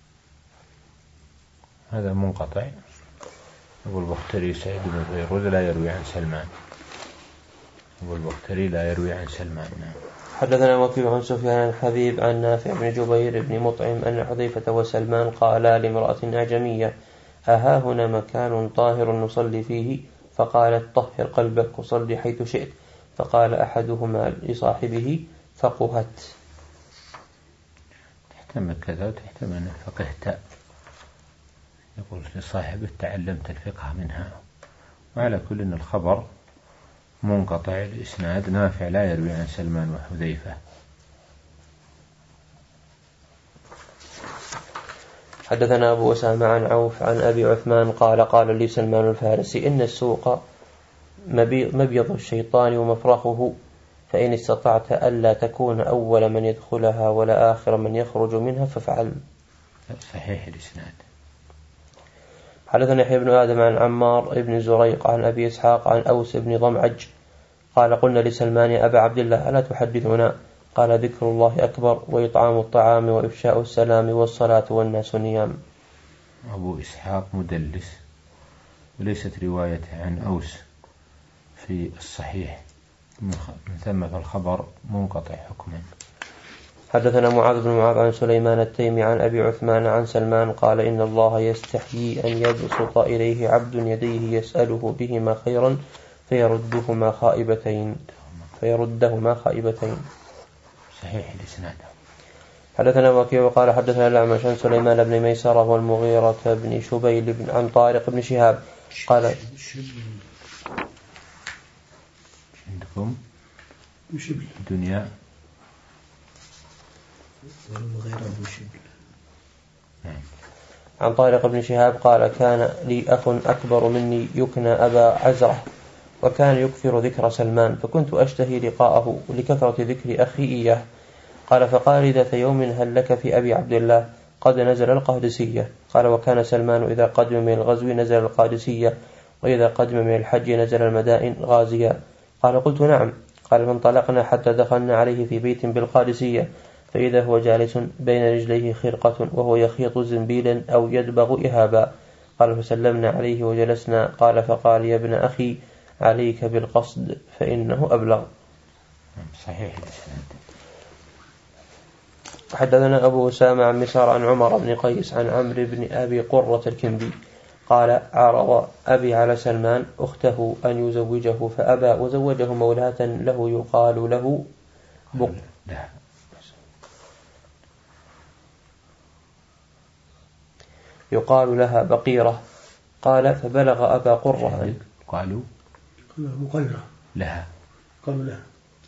هذا منقطع. أبو البختري سعيد بن فيروز لا يروي عن سلمان. أبو البختري لا يروي عن سلمان. حدثنا وكيع عن سفيان حبيب عن نافع بن جبير بن مطعم أن حذيفة وسلمان قالا لامرأة أعجمية أها هنا مكان طاهر نصلي فيه؟ فقالت طهر قلبك وصلي حيث شئت. فقال أحدهما لصاحبه فقهت. تحتمل كذا وتحتمل فقهت، يقول لصاحبه تعلمت الفقه منها. وعلى كل إن الخبر منقطع الإسناد، نافع لا يروي عن سلمان وحذيفة. حدثنا أبو أسامة عن عوف عن أبي عثمان قال قال لي سلمان الفارسي إن السوق مبيض الشيطان ومفرخه، فإن استطعت ألا تكون أول من يدخلها ولا آخر من يخرج منها فافعل. صحيح الإسناد. حدثنا يحيى بن آدم عن عمار بن زريق عن أبي إسحاق عن أوس بن ضمعج قال قلنا لسلمان يا أبا عبد الله ألا تحدثنا؟ قال ذكر الله أكبر وإطعام الطعام وإفشاء السلام والصلاة والناس نيام. أبو إسحاق مدلس وليست روايته عن أوس في الصحيح، من ثم فالخبر منقطع حكما. حدثنا معاذ بن معاذ عن سليمان التيمي عن أبي عثمان عن سلمان قال إن الله يستحيي أن يبسط إليه عبد يديه يسأله بهما خيرا فيردهما خائبتين فيردهما خائبتين. صحيح الإسناد. حدثنا وكيع وقال حدثنا الأعمش عن سليمان بن ميسرة والمغيرة بن شبيل بن عن طارق بن شهاب قال عندكم الدنيا عن طارق بن شهاب قال كان لي أخ أكبر مني يكنى أبا عزرة وكان يكثر ذكر سلمان فكنت أشتهي لقاءه لكثرة ذكر أخي إياه. قال فقال ذات يوم هل لك في أبي عبد الله قد نزل القادسية؟ قال وكان سلمان إذا قدم من الغزو نزل القادسية وإذا قدم من الحج نزل المدائن غازيا. قال قلت نعم. قال فانطلقنا حتى دخلنا عليه في بيت بالقادسية فإذا هو جالس بين رجليه خرقة وهو يخيط زنبيلا أو يدبغ إهابا. قال فسلمنا عليه وجلسنا. قال فقال يا ابن أخي عليك بالقصد فإنه أبلغ. صحيح. حدثنا أبو أسامة عن مسار عن عمر بن قيس عن عمرو بن أبي قرة الكندي قال عرض أبي على سلمان أخته أن يزوجه فأبى وزوجه مولاة له يقال له بق يقال لها بقيرة. قال فبلغ أبا قرة قالوا بقيرة لها قالوا لها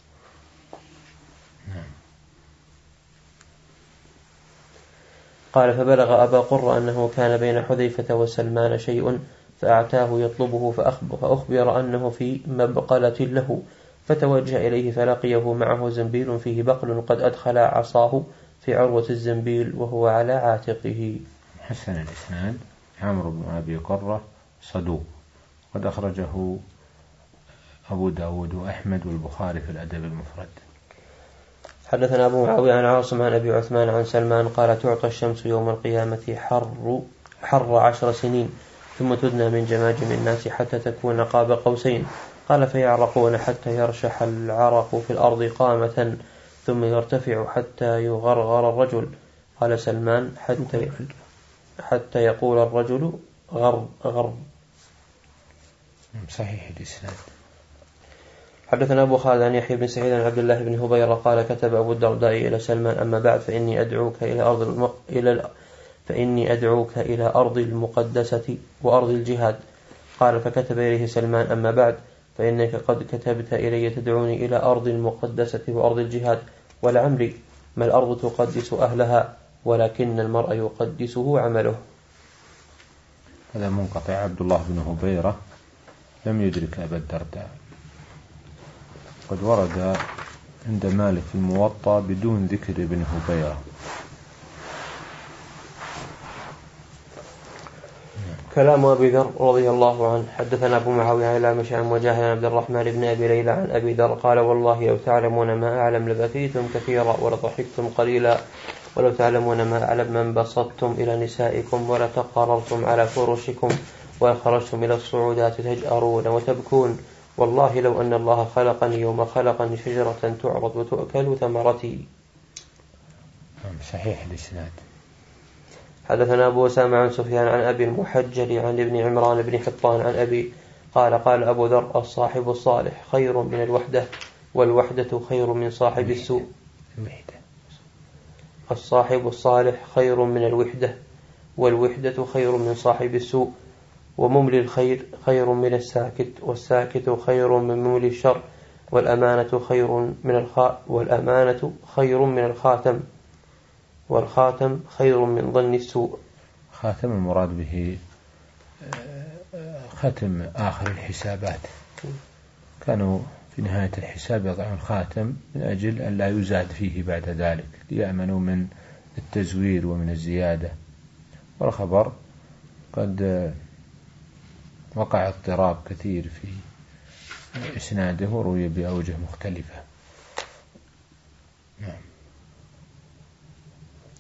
قال فبلغ أبا قرة أنه كان بين حذيفة وسلمان شيء فأعتاه يطلبه فأخبر أنه في مبقلة له فتوجه إليه فلقيه معه زنبيل فيه بقل قد أدخل عصاه في عروة الزنبيل وهو على عاتقه. حسن الإسناد. عمرو بن أبي قرة صدوق قد أخرجه أبو داود وأحمد والبخاري في الأدب المفرد. حدثنا أبو معاوية عن عاصم عن أبي عثمان عن سلمان قال تعطى الشمس يوم القيامة حر, حر عشر سنين ثم تدنى من جماجم الناس حتى تكون قاب قوسين. قال فيعرقون حتى يرشح العرق في الأرض قامة ثم يرتفع حتى يغرغر الرجل. قال سلمان حتى, حتى يقول الرجل غر غر. صحيح الإسلام. حدثنا أبو خالد عن يحيى بن سعيد عن عبد الله بن هبيرة قال كتب أبو الدرداء إلى سلمان أما بعد فإني أدعوك إلى أرض المق... إلى فإني أدعوك إلى أرض المقدسة وأرض الجهاد. قال فكتب إليه سلمان أما بعد فإنك قد كتبت إلي تدعوني إلى أرض المقدسة وأرض الجهاد ولعمري ما الأرض تقدس أهلها ولكن المرء يقدسه عمله. هذا منقطع. عبد الله بن هبيرة لم يدرك أبا الدرداء، قد ورد عند مالك في الموطأ بدون ذكر ابن هبيرة. كلام أبي ذر رضي الله عنه. حدثنا أبو معاوية عن الأعمش عن مجاهد عن عبد الرحمن بن أبي ليلى عن أبي ذر قال والله لو تعلمون ما أعلم لبكيتم كثيرا ولضحكتم قليلا ولو تعلمون ما أعلم من بسطتم إلى نسائكم ولتقررتم على فرشكم وخرجتم إلى الصعودات تجأرون وتبكون. والله لو أن الله خلقني يوم خلقني شجرة تعرض وتؤكل ثمرتي. صحيح الإسناد. حدثنا أبو أسامة عن سفيان عن أبي المحجل عن ابن عمران بن حطان عن أبي قال قال أبو ذر الصاحب الصالح خير من الوحدة والوحدة خير من صاحب السوء. الصاحب الصالح خير من الوحدة والوحدة خير من صاحب السوء ومملي الخير خير من الساكت والساكت خير من مملي الشر والأمانة خير من الخ والأمانة خير من الخاتم والخاتم خير من ظن السوء. خاتم المراد به ختم آخر الحسابات، كانوا في نهاية الحساب يضعون الخاتم من أجل أن لا يزاد فيه بعد ذلك ليأمنوا من التزوير ومن الزيادة. والخبر قد وقع اضطراب كثير في إسناده وروي بأوجه مختلفة. نعم.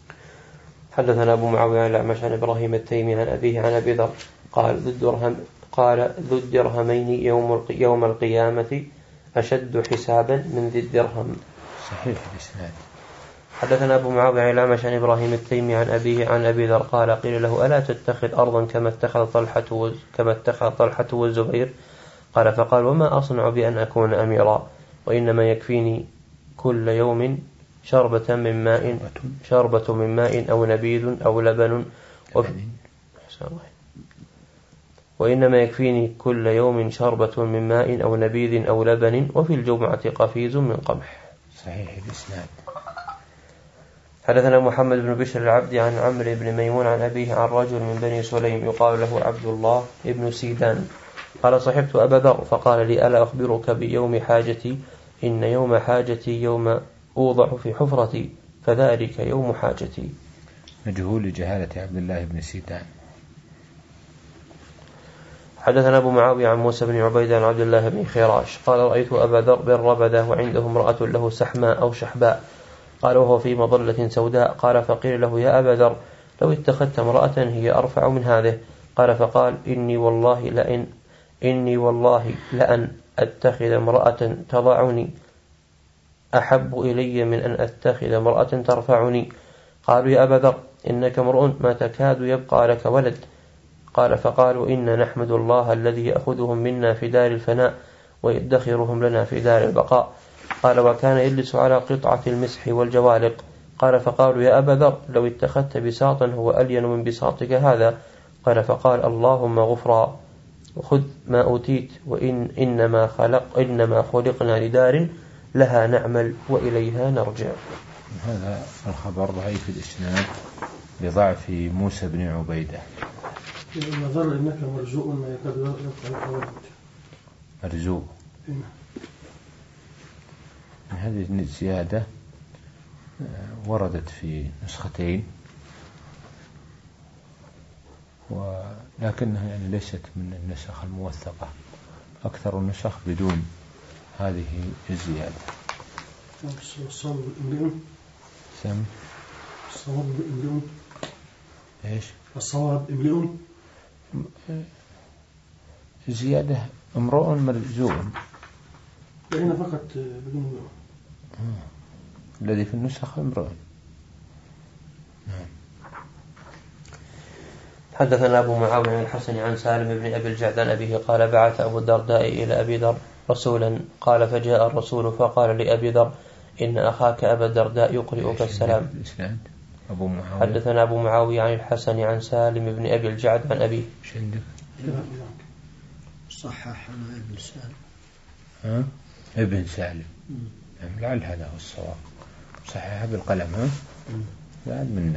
حدثنا أبو معاوية عن الأعمش عن إبراهيم التيمي عن أبيه عن أبي ذر قال ذو الدرهم قال ذو الدرهمين يوم يوم القيامة أشد حسابا من ذي الدرهم. صحيح الإسناد. حدثنا أبو معاوية عن الأعمش عن إبراهيم التيمي عن أبيه عن أبي ذر قال قيل له ألا تتخذ أرضا كما اتخذ طلحة كما اتخذ طلحة والزبير؟ قال فقال وما أصنع بأن أكون أميرا وإنما يكفيني كل يوم شربة من ماء شربة من ماء أو نبيذ أو لبن وإنما يكفيني كل يوم شربة من ماء أو نبيذ أو لبن وفي الجمعة قفيز من قمح. صحيح الإسناد. حدثنا محمد بن بشر العبدي عن عمرو بن ميمون عن أبيه عن رجل من بني سليم يقال له عبد الله ابن سيدان قال صحبت أبا ذر فقال لي ألا أخبرك بيوم حاجتي إن يوم حاجتي يوم أوضع في حفرتي فذلك يوم حاجتي. مجهول لجهالة عبد الله بن سيدان. حدثنا أبو معاوية عن موسى بن عبيد عن عبد الله بن خراش قال رأيت أبا ذر بالربدة وعنده امرأة له سحماء أو شحباء قال وهو في مظلة سوداء قال فقيل له يا أبا ذر لو اتخذت امرأة هي أرفع من هذه قال فقال إني والله لأن إني والله لأن أتخذ امرأة تضعني أحب إلي من أن أتخذ امرأة ترفعني. قالوا يا أبا ذر إنك امرؤ ما تكاد يبقى لك ولد. قال فقالوا إن نحمد الله الذي يأخذهم منا في دار الفناء ويدخرهم لنا في دار البقاء. قال وكان يجلس على قطعة المسح والجوالق. قال فقالوا يا أبا ذر لو اتخذت بساطا هو ألين من بساطك هذا. قال فقال اللهم غفرا وخذ ما أوتيت وإن إنما خلق إنما خلقنا لدار لها نعمل وإليها نرجع. هذا الخبر ضعيف الإسناد لضعف موسى بن عبيدة. نظر إنك مرزوق ما يكاد يبقى ولد. مرزوق. هذه الزيادة وردت في نسختين ولكنها يعني ليست من النسخ الموثقة. أكثر النسخ بدون هذه الزيادة. الصواب بالإملئون. سم. الصواب بالإملئون. إيش؟ الصواب إملئون. زيادة امرؤ مرزوق. هنا فقط بدون امرؤ. الذي في النسخ امرؤ. نعم. حدثنا أبو معاوية عن الحسن عن سالم بن أبي الجعد عن أبيه قال بعث أبو الدرداء إلى أبي ذر رسولا قال فجاء الرسول فقال لأبي ذر إن أخاك أبا الدرداء يقرئك السلام. أبو معاوية. حدثنا أبو معاوية عن الحسن عن سالم بن أبي الجعد عن أبيه. صحح أنا ابن سالم. ها؟ ابن سالم. لعل هذا هو الصواب. صحيح بالقلم ها؟ لعل منا.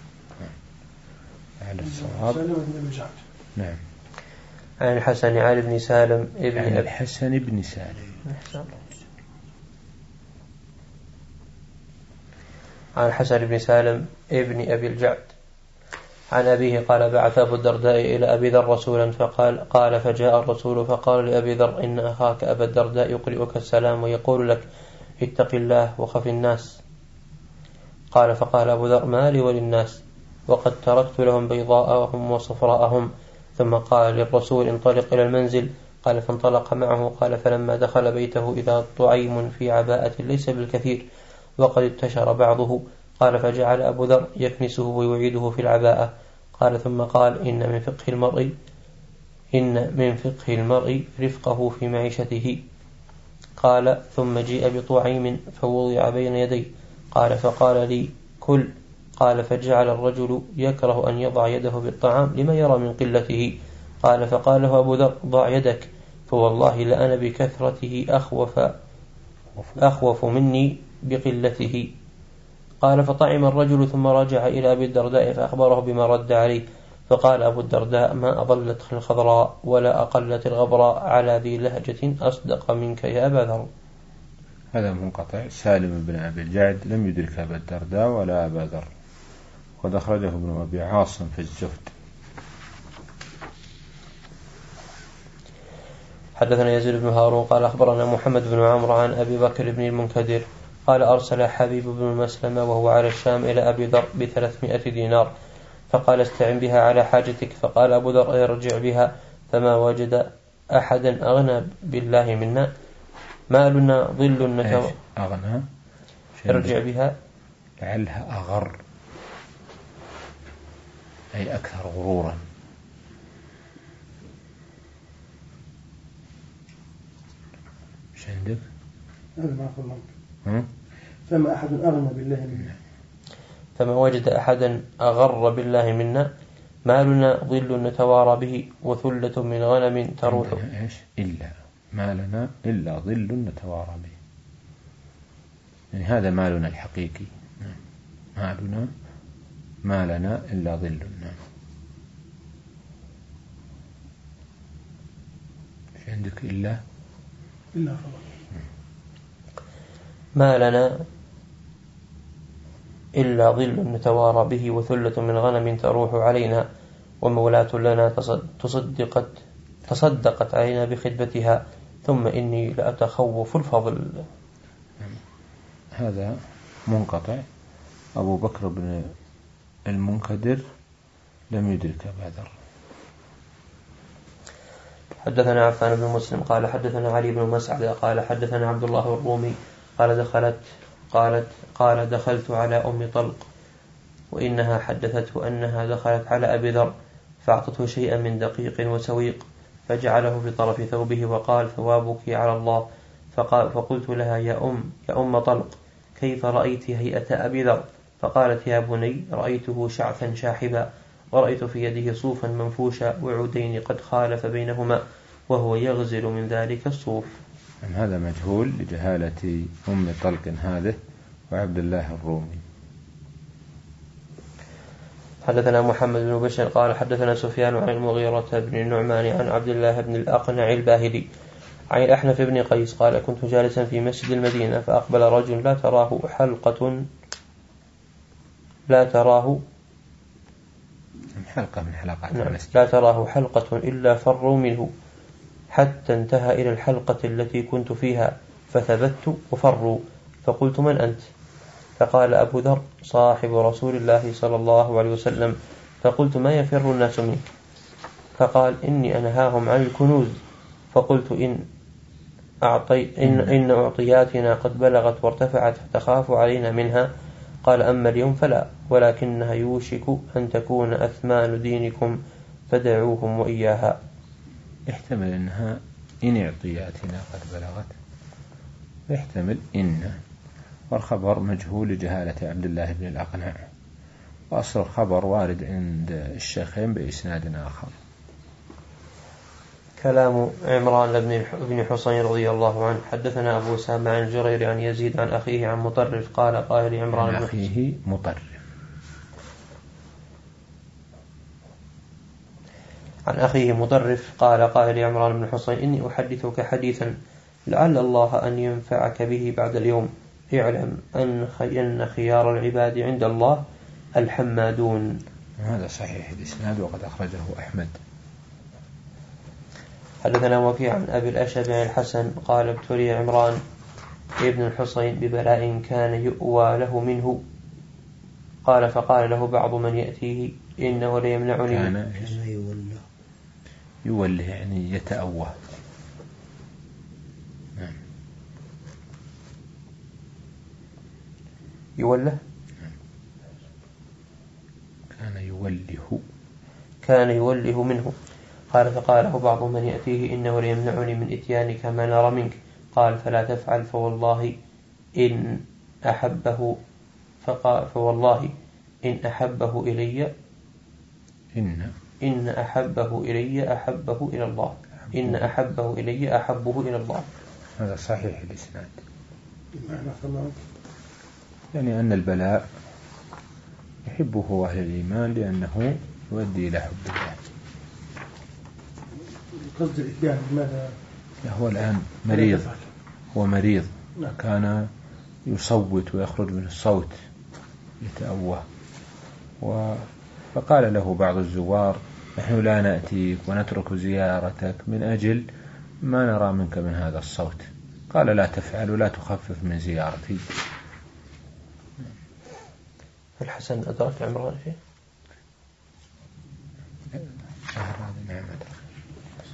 على الصواب. سالم بن أبي الجعد. نعم. عن الحسن عن ابن سالم ابن عن الحسن بن سالم. عن الحسن بن سالم ابن أبي الجعد عن أبيه قال بعث أبو الدرداء إلى أبي ذر رسولا فقال قال فجاء الرسول فقال لأبي ذر إن أخاك أبا الدرداء يقرئك السلام ويقول لك اتق الله وخف الناس. قال فقال أبو ذر ما لي وللناس وقد تركت لهم بيضاءهم وصفراءهم. ثم قال للرسول انطلق إلى المنزل. قال فانطلق معه. قال فلما دخل بيته إذا طعيم في عباءة ليس بالكثير وقد انتشر بعضه. قال فجعل أبو ذر يكنسه ويعيده في العباءة. قال ثم قال إن من فقه المرء إن من فقه المرء رفقه في معيشته. قال ثم جيء بطعيم فوضع بين يدي. قال فقال لي كل. قال فجعل الرجل يكره أن يضع يده بالطعام لما يرى من قلته. قال فقال له أبو ذر ضع يدك فوالله لأنا بكثرته أخوف أخوف مني بقلته. قال فطعم الرجل ثم رجع إلى أبي الدرداء فأخبره بما رد عليه. فقال أبو الدرداء ما أضلت الخضراء ولا أقلت الغبراء على ذي لهجة أصدق منك يا أبا ذر. هذا منقطع. سالم بن أبي الجعد لم يدرك أبا الدرداء ولا أبا ذر وقد أخرجه ابن أبي عاصم في الزهد. حدثنا يزيد بن هارون قال أخبرنا محمد بن عمرو عن أبي بكر بن المنكدر قال أرسل حبيب بن مسلمة وهو على الشام إلى أبي ذر بثلاثمائة دينار فقال استعن بها على حاجتك. فقال أبو ذر ارجع بها. فما وجد أحدا أغنى بالله منا مالنا ظل نتوارى. أغنى ارجع بها لعلها أغر أي أكثر غرورا. مش عندك؟ فما أحد أغنى بالله منا فما وجد أحدا أغر بالله منا مالنا ظل نتوارى به وثلة من غنم تروح. إيش إلا مالنا إلا ظل نتوارى به، يعني هذا مالنا الحقيقي. مالنا ما لنا إلا ظل. مش عندك إلا إلا فضل. ما لنا إلا ظل نتوارى به وثلة من غنم تروح علينا ومولاة لنا تصدقت تصدقت علينا بخدمتها ثم إني لأتخوف الفضل. هذا منقطع. أبو بكر بن المنكدر لم يدرك بدر. حدثنا عفان بن مسلم قال حدثنا علي بن مسعد قال حدثنا عبد الله الرومي قال دخلت قالت قال دخلت على أم طلق وإنها حدثته أنها دخلت على أبي ذر فأعطته شيئا من دقيق وسويق فجعله في طرف ثوبه وقال ثوابك على الله. فقال فقلت لها يا أم يا أم طلق كيف رأيت هيئة أبي ذر؟ فقالت يا بني رأيته شعثا شاحبا ورأيت في يده صوفا منفوشا وعودين قد خالف بينهما وهو يغزل من ذلك الصوف. هذا مجهول لجهالة أم طلق هذه وعبد الله الرومي. حدثنا محمد بن بشر قال حدثنا سفيان عن المغيرة بن النعمان عن عبد الله بن الأقنع الباهلي عن الأحنف بن قيس قال كنت جالسا في مسجد المدينة فأقبل رجل لا تراه حلقة لا تراه حلقة من حلقات نعم المسجد لا تراه حلقة إلا فروا منه حتى انتهى إلى الحلقة التي كنت فيها فثبت وفروا فقلت من أنت؟ فقال أبو ذر صاحب رسول الله صلى الله عليه وسلم. فقلت ما يفر الناس منك؟ فقال إني أنهاهم عن الكنوز. فقلت إن, أعطي إن, إن أعطياتنا قد بلغت وارتفعت فتخاف علينا منها. قال أما اليوم فلا ولكنها يوشك أن تكون أثمان دينكم فدعوهم وإياها. يحتمل أنها إن أعطياتنا قد بلغت، يحتمل إن، والخبر مجهول لجهالة عبد الله بن الأقنع، وأصل الخبر وارد عند الشيخين بإسناد آخر. كلام عمران بن حسين رضي الله عنه. حدثنا أبو سامع عن جرير عن يزيد عن أخيه عن مطرف قال قال عمران بن أخيه مطرف عن أخيه مطرف قال قال عمران بن حسين إني أحدثك حديثا لعل الله أن ينفعك به بعد اليوم. اعلم أن خيار العباد عند الله الحمادون. هذا صحيح الإسناد وقد أخرجه أحمد. حدثنا وكيع عن أبي الأشهب عن الحسن قال ابتلي عمران ابن الحصين ببلاء كان يؤوى له منه. قال فقال له بعض من يأتيه إنه ليمنعني كان يوله يعني يتأوه. نعم. يوله كان يوله كان يوله منه. قال فقاله بعض من يأتيه إنه ليمنعني من إتيانك ما نرى منك. قال فلا تفعل فوالله إن أحبه فقال فوالله إن أحبه إلي إن إن أحبه إلي أحبه إلى الله إن أحبه إلي أحبه إلى الله. هذا صحيح الإسناد، يعني أن البلاء يحبه أهل الإيمان لأنه يؤدي إلى حب الله. قصد الإتيان ماذا؟ هو الآن مريض، هو مريض كان يصوت ويخرج من الصوت يتأوه، فقال له بعض الزوار نحن لا نأتيك ونترك زيارتك من أجل ما نرى منك من هذا الصوت. قال لا تفعل ولا تخفف من زيارتي. الحسن أدرك عمران فيه؟ هذا نعم أدرك.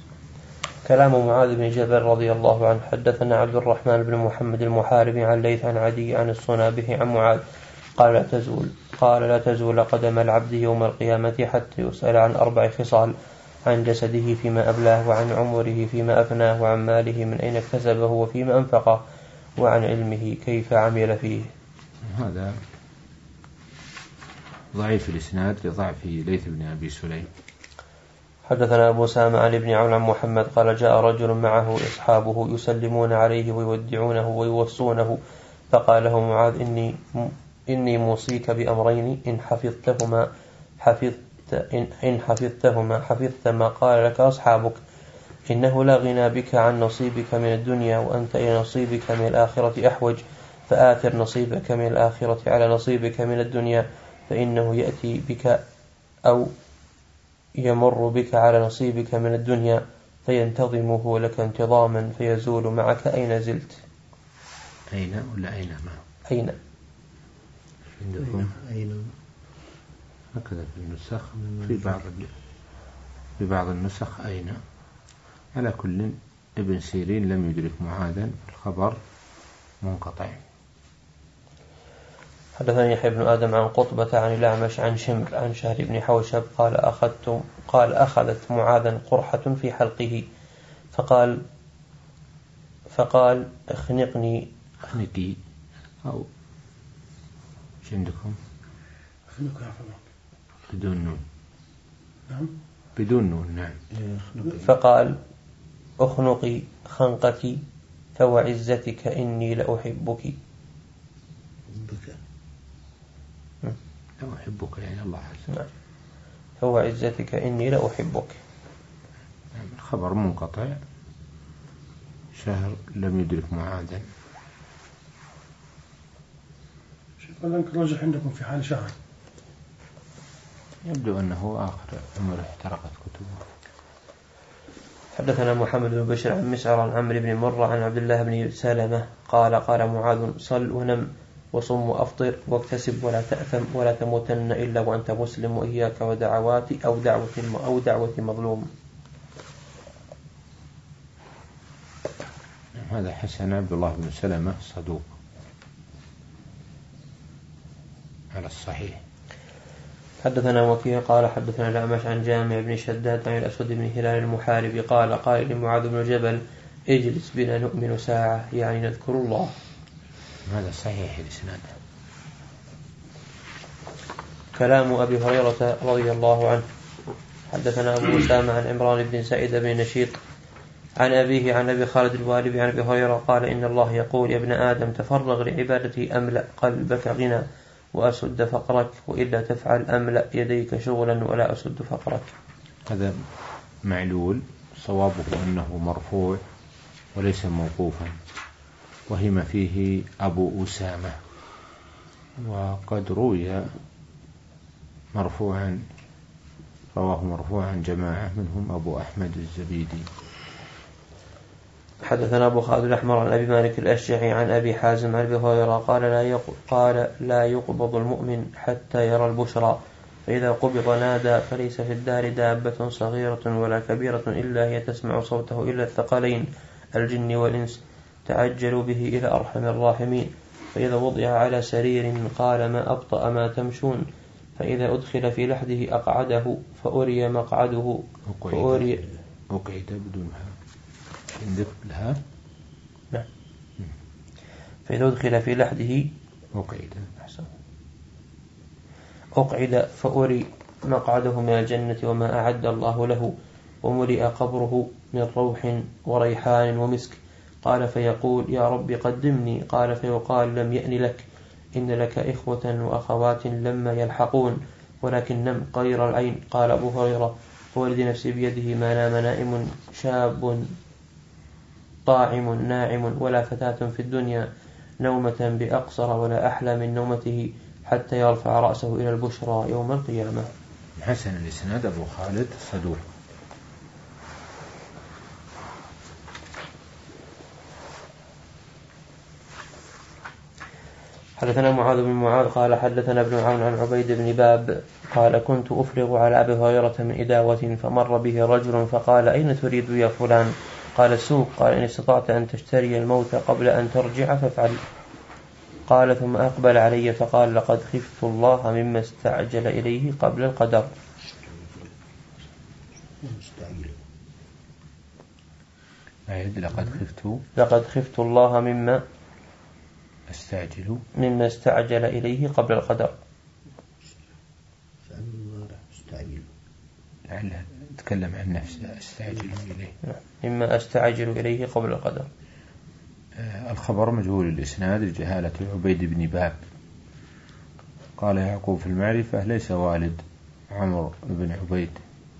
كلام معاذ بن جبل رضي الله عنه. حدثنا عبد الرحمن بن محمد المحاربي عن ليث عن عدي عن الصنابه عن معاذ قال لا تزول قال لا تزول قدم العبد يوم القيامة حتى يسأل عن أربع خصال: عن جسده فيما أبلاه، وعن عمره فيما أفناه، وعن ماله من أين اكتسبه وفيما أنفقه، وعن علمه كيف عمل فيه. هذا ضعيف الإسناد لضعف ليث بن أبي سليم. حدثنا أبو سامة عن ابن عون عن محمد قال جاء رجل معه أصحابه يسلمون عليه ويودعونه ويوصونه، فقال له معاذ إني إني موصيك بأمرين إن حفظتهما حفظت إن, إن حفظتهما حفظت ما قال لك أصحابك، إنه لا غنى بك عن نصيبك من الدنيا، وأنت إلى نصيبك من الآخرة أحوج، فآثر نصيبك من الآخرة على نصيبك من الدنيا، فإنه يأتي بك أو يمر بك على نصيبك من الدنيا فينتظمه لك انتظاما فيزول معك أين زلت. أين ولا أين ما أين عندكم أين هكذا في النسخ، في بعض في بعض النسخ أين. على كل ابن سيرين لم يدرك معاذا، الخبر منقطع. حدثني يحيى بن آدم عن قطبة عن الأعمش عن شمر عن شهر بن حوشب قال أخذت قال أخذت معاذا قرحة في حلقه فقال فقال اخنقني اخنقي أو ايش عندكم؟ اخنقي بدون نون. نعم بدون نون. نعم. فقال اخنقي خنقك فوعزتك إني لأحبك. بك لا أحبك يعني الله عز وجل. فوعزتك إني لأحبك. الخبر منقطع. شهر لم يدرك معاذا. قال أنك راجح عندكم في حال شهر. يبدو أنه آخر عمره احترقت كتبه. حدثنا محمد بن بشر عن مسعر عن عمرو بن مرة عن عبد الله بن سلمة قال قال معاذ صل ونم وصم وأفطر واكتسب ولا تأثم ولا تموتن إلا وأنت مسلم، وإياك ودعوات أو دعوة أو دعوة مظلوم. هذا حسن. عبد الله بن سلمة صدوق على الصحيح. حدثنا وكيع قال حدثنا الأعمش عن جامع بن شداد عن الأسود بن هلال المحاربي قال قال لمعاذ بن جبل اجلس بنا نؤمن ساعة، يعني نذكر الله. هذا صحيح الإسناد. كلام أبي هريرة رضي الله عنه. حدثنا أبو أسامة عن عمران بن سعيد بن نشيط عن أبيه عن أبي خالد الوالبي عن أبي هريرة قال إن الله يقول يا ابن آدم تفرغ لعبادتي أملأ قلبك غنى وأسد فقرك، وإلا تفعل أملأ يديك شغلا ولا أسد فقرك. هذا معلول، صوابه أنه مرفوع وليس موقوفا، وهم فيه أبو أسامة، وقد روي مرفوعا رواه مرفوعا جماعة منهم أبو أحمد الزبيدي. حدثنا أبو خالد الأحمر عن أبي مالك الأشجعي عن أبي حازم عن أبي هريرة قال لا قال لا يقبض المؤمن حتى يرى البشرى، فإذا قبض نادى فليس في الدار دابة صغيرة ولا كبيرة إلا هي تسمع صوته إلا الثقلين الجن والإنس تعجلوا به إلى أرحم الراحمين، فإذا وضع على سرير قال ما أبطأ ما تمشون، فإذا أدخل في لحده أقعده فأري مقعده فأري أقعد بدونها عندك لها. نعم. فإذا أدخل في لحده أقعد أقعد فأري مقعده من الجنة وما أعد الله له، وملئ قبره من روح وريحان ومسك. قال فيقول يا رب قدمني، قال فيقال لم يأن لك، إن لك إخوة وأخوات لما يلحقون، ولكن نم قير العين. قال أبو هريرة فوالذي نفسي بيده ما نام نائم شاب طاعم ناعم ولا فتاة في الدنيا نومة بأقصر ولا أحلى من نومته حتى يرفع رأسه إلى البشرى يوم القيامة. حسن الإسناد. أبو خالد صدوق. حدثنا معاذ بن معاذ قال حدثنا ابن عون عن عبيد بن باب قال كنت أفرغ على أبي هريرة من إداوة فمر به رجل فقال أين تريد يا فلان؟ قال السوق. قال إن استطعت أن تشتري الموت قبل أن ترجع فافعل. قال ثم أقبل علي فقال لقد خفت الله مما استعجل إليه قبل القدر. لقد خفت لقد خفت الله مما استعجل مما استعجل إليه قبل القدر. لعله نتكلم عن نفسه استعجل إليه مما استعجل إليه قبل القدر. الخبر مجهول الإسناد لجهالة عبيد بن باب. قال يعقوب في المعرفة ليس والد عمرو بن عبيد.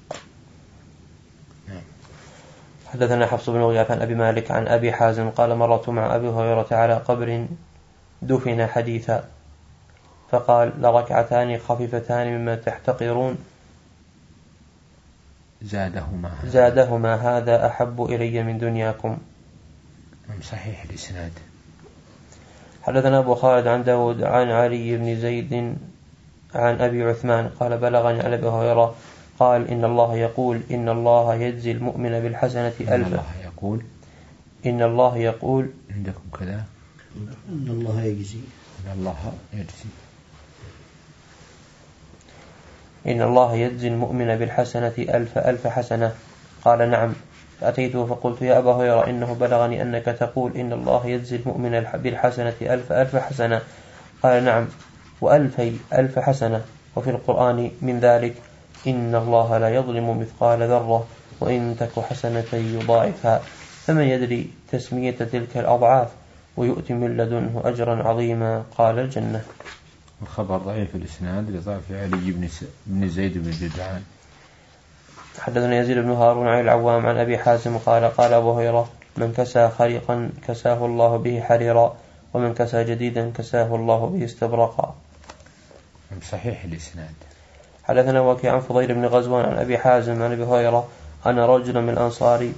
حدثنا حفص بن غياث عن أبي مالك عن أبي حازم قال مررت مع أبي هريرة على قبر دفن حديثا فقال لركعتان خفيفتان مما تحتقرون زادهما زادهما هذا أحب إلي من دنياكم. صحيح الإسناد. حدثنا أبو خالد عن داود عن علي بن زيد عن أبي عثمان قال بلغني عن أبي هريرة قال إن الله يقول إن الله يجزي المؤمن بالحسنة ألفا. إن الله يقول إن الله يقول عندكم كذا إن الله يجزي إن الله يجزي إن الله يجزي المؤمن بالحسنة ألف ألف حسنة. قال نعم. فأتيته فقلت يا أبا هريرة إنه بلغني أنك تقول إن الله يجزي المؤمن بالحسنة ألف ألف حسنة. قال نعم وألفي ألف حسنة. وفي القرآن من ذلك إن الله لا يظلم مثقال ذرة وإن تك حسنة يضاعفها. فمن يدري تسمية تلك الأضعاف ويؤتي من لدنه أجرا عظيما. قال الجنة. الخبر ضعيف الإسناد لضعف علي بن, س... بن زيد بن جدعان. حدثنا يزيد بن هارون عن العوام عن أبي حازم قال قال أبو هريرة من كسى خريقا كساه الله به حريرا ومن كسى جديدا كساه الله به استبرقا. صحيح الإسناد. حدثنا وكيع عن فضيل بن غزوان عن أبي حازم عن أبي هريرة أن رجلا من الأنصار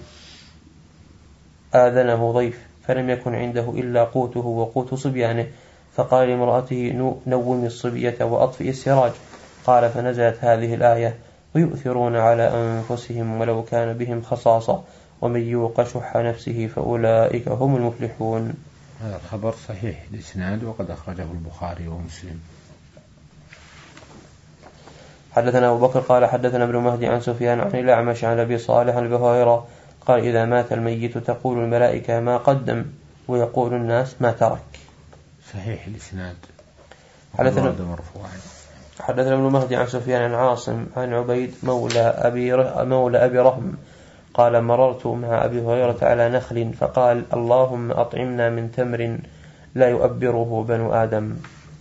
آذنه ضيف فلم يكن عنده إلا قوته وقوت صبيانه فقال لامرأته نومي الصبية وأطفئ السراج. قال فنزلت هذه الآية ويؤثرون على أنفسهم ولو كان بهم خصاصة ومن يوق شح نفسه فأولئك هم المفلحون. هذا الخبر صحيح الإسناد وقد أخرجه البخاري ومسلم. حدثنا أبو بكر قال حدثنا ابن مهدي عن سفيان عن الأعمش عن أبي صالح عن أبي هريرة قال إذا مات الميت تقول الملائكة ما قدم ويقول الناس ما ترك. صحيح الإسناد. حدثنا حدثنا ابن مهدي عن سفيان عن عاصم عن عبيد مولى أبي مولى أبي رهم قال مررت مع أبي هريرة على نخل فقال اللهم أطعمنا من تمر لا يؤبره بنو آدم.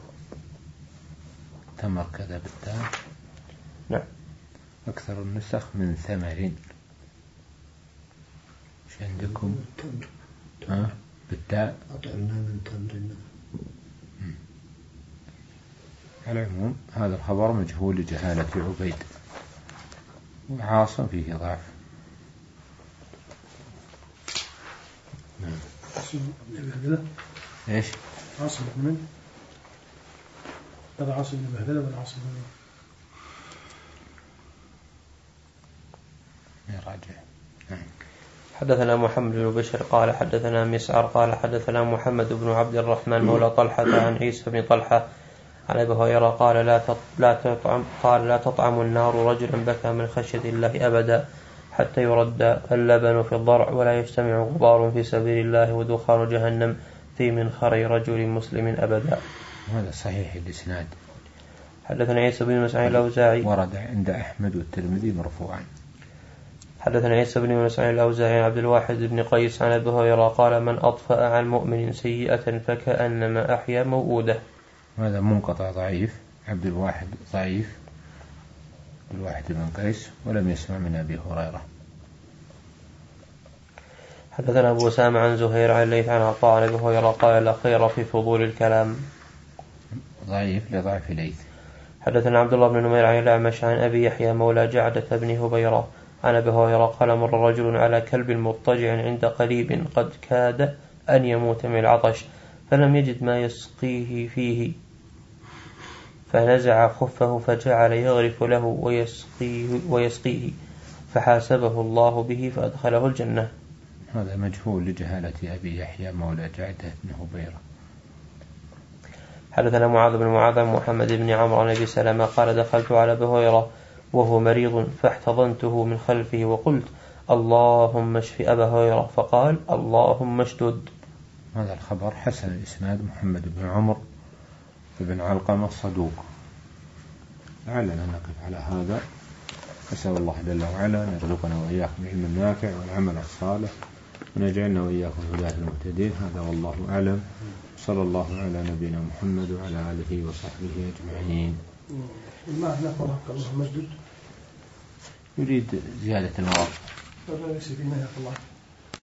تمر كذا بالتاء. نعم. أكثر النسخ من ثمر. إيش عندكم؟ ها بالتاء. أطعمنا من تمر. على العموم هذا الخبر مجهول لجهالة عبيد وعاصم فيه ضعف. عاصم بن بهدلة. إيش؟ عاصم بن من؟ هذا عاصم بن بهدلة ولا عاصم بن راجع. حدثنا محمد بن بشر قال حدثنا مسعر قال حدثنا محمد بن عبد الرحمن مولى طلحة عن عيسى بن طلحة عن أبي هريرة قال لا لا تطعم قال لا تطعم النار رجلا بكى من خشية الله أبدا حتى يرد اللبن في الضرع ولا يجتمع غبار في سبيل الله ودخان جهنم في منخري رجل مسلم أبدا. هذا صحيح الإسناد. حدثنا عيسى بن مسعود الأوزاعي ورد عند أحمد والترمذي مرفوعا. حدثنا عيسى بن مسعود الأوزاعي عن عبد الواحد بن قيس عن أبي هريرة قال من أطفأ عن مؤمن سيئة فكأنما أحيا موؤوده. هذا منقطع ضعيف. عبد الواحد ضعيف الواحد بن قيس ولم يسمع من أبي هريرة. حدثنا أبو أسامة عن زهير عن الليث عن عطاء عن أبي هريرة قال لا خير في فضول الكلام. ضعيف لضعف ليث. حدثنا عبد الله بن نمير عن الأعمش عن أبي يحيى مولى جعدة بن هبيرة عن أبي هريرة قال مر رجل على كلب مضطجع عند قليب قد كاد أن يموت من العطش فلم يجد ما يسقيه فيه فنزع خفه فجعل يغرف له ويسقيه, ويسقيه فحاسبه الله به فأدخله الجنة. هذا مجهول لجهالة أبي يحيى مولى جعدة بن هبيرة. حدثنا معاذ بن معاذ محمد بن عمرو عن أبي سلمة قال دخلت على أبي هريرة وهو مريض فاحتضنته من خلفه وقلت اللهم اشف أبا هريرة فقال اللهم اشدد. هذا الخبر حسن الإسناد محمد بن عمرو بن علقمة الصدوق. لعلنا نقف على هذا. أسأل الله جل وعلا أن يرزقنا وإياكم العلم النافع والعمل الصالح ونجعلنا وإياكم هداة المهتدين. هذا والله أعلم. صلى الله على نبينا محمد وعلى آله وصحبه أجمعين. المعنى فرق الله مسجد يريد زيادة المواقف. فلا يكفي فيما يقول الله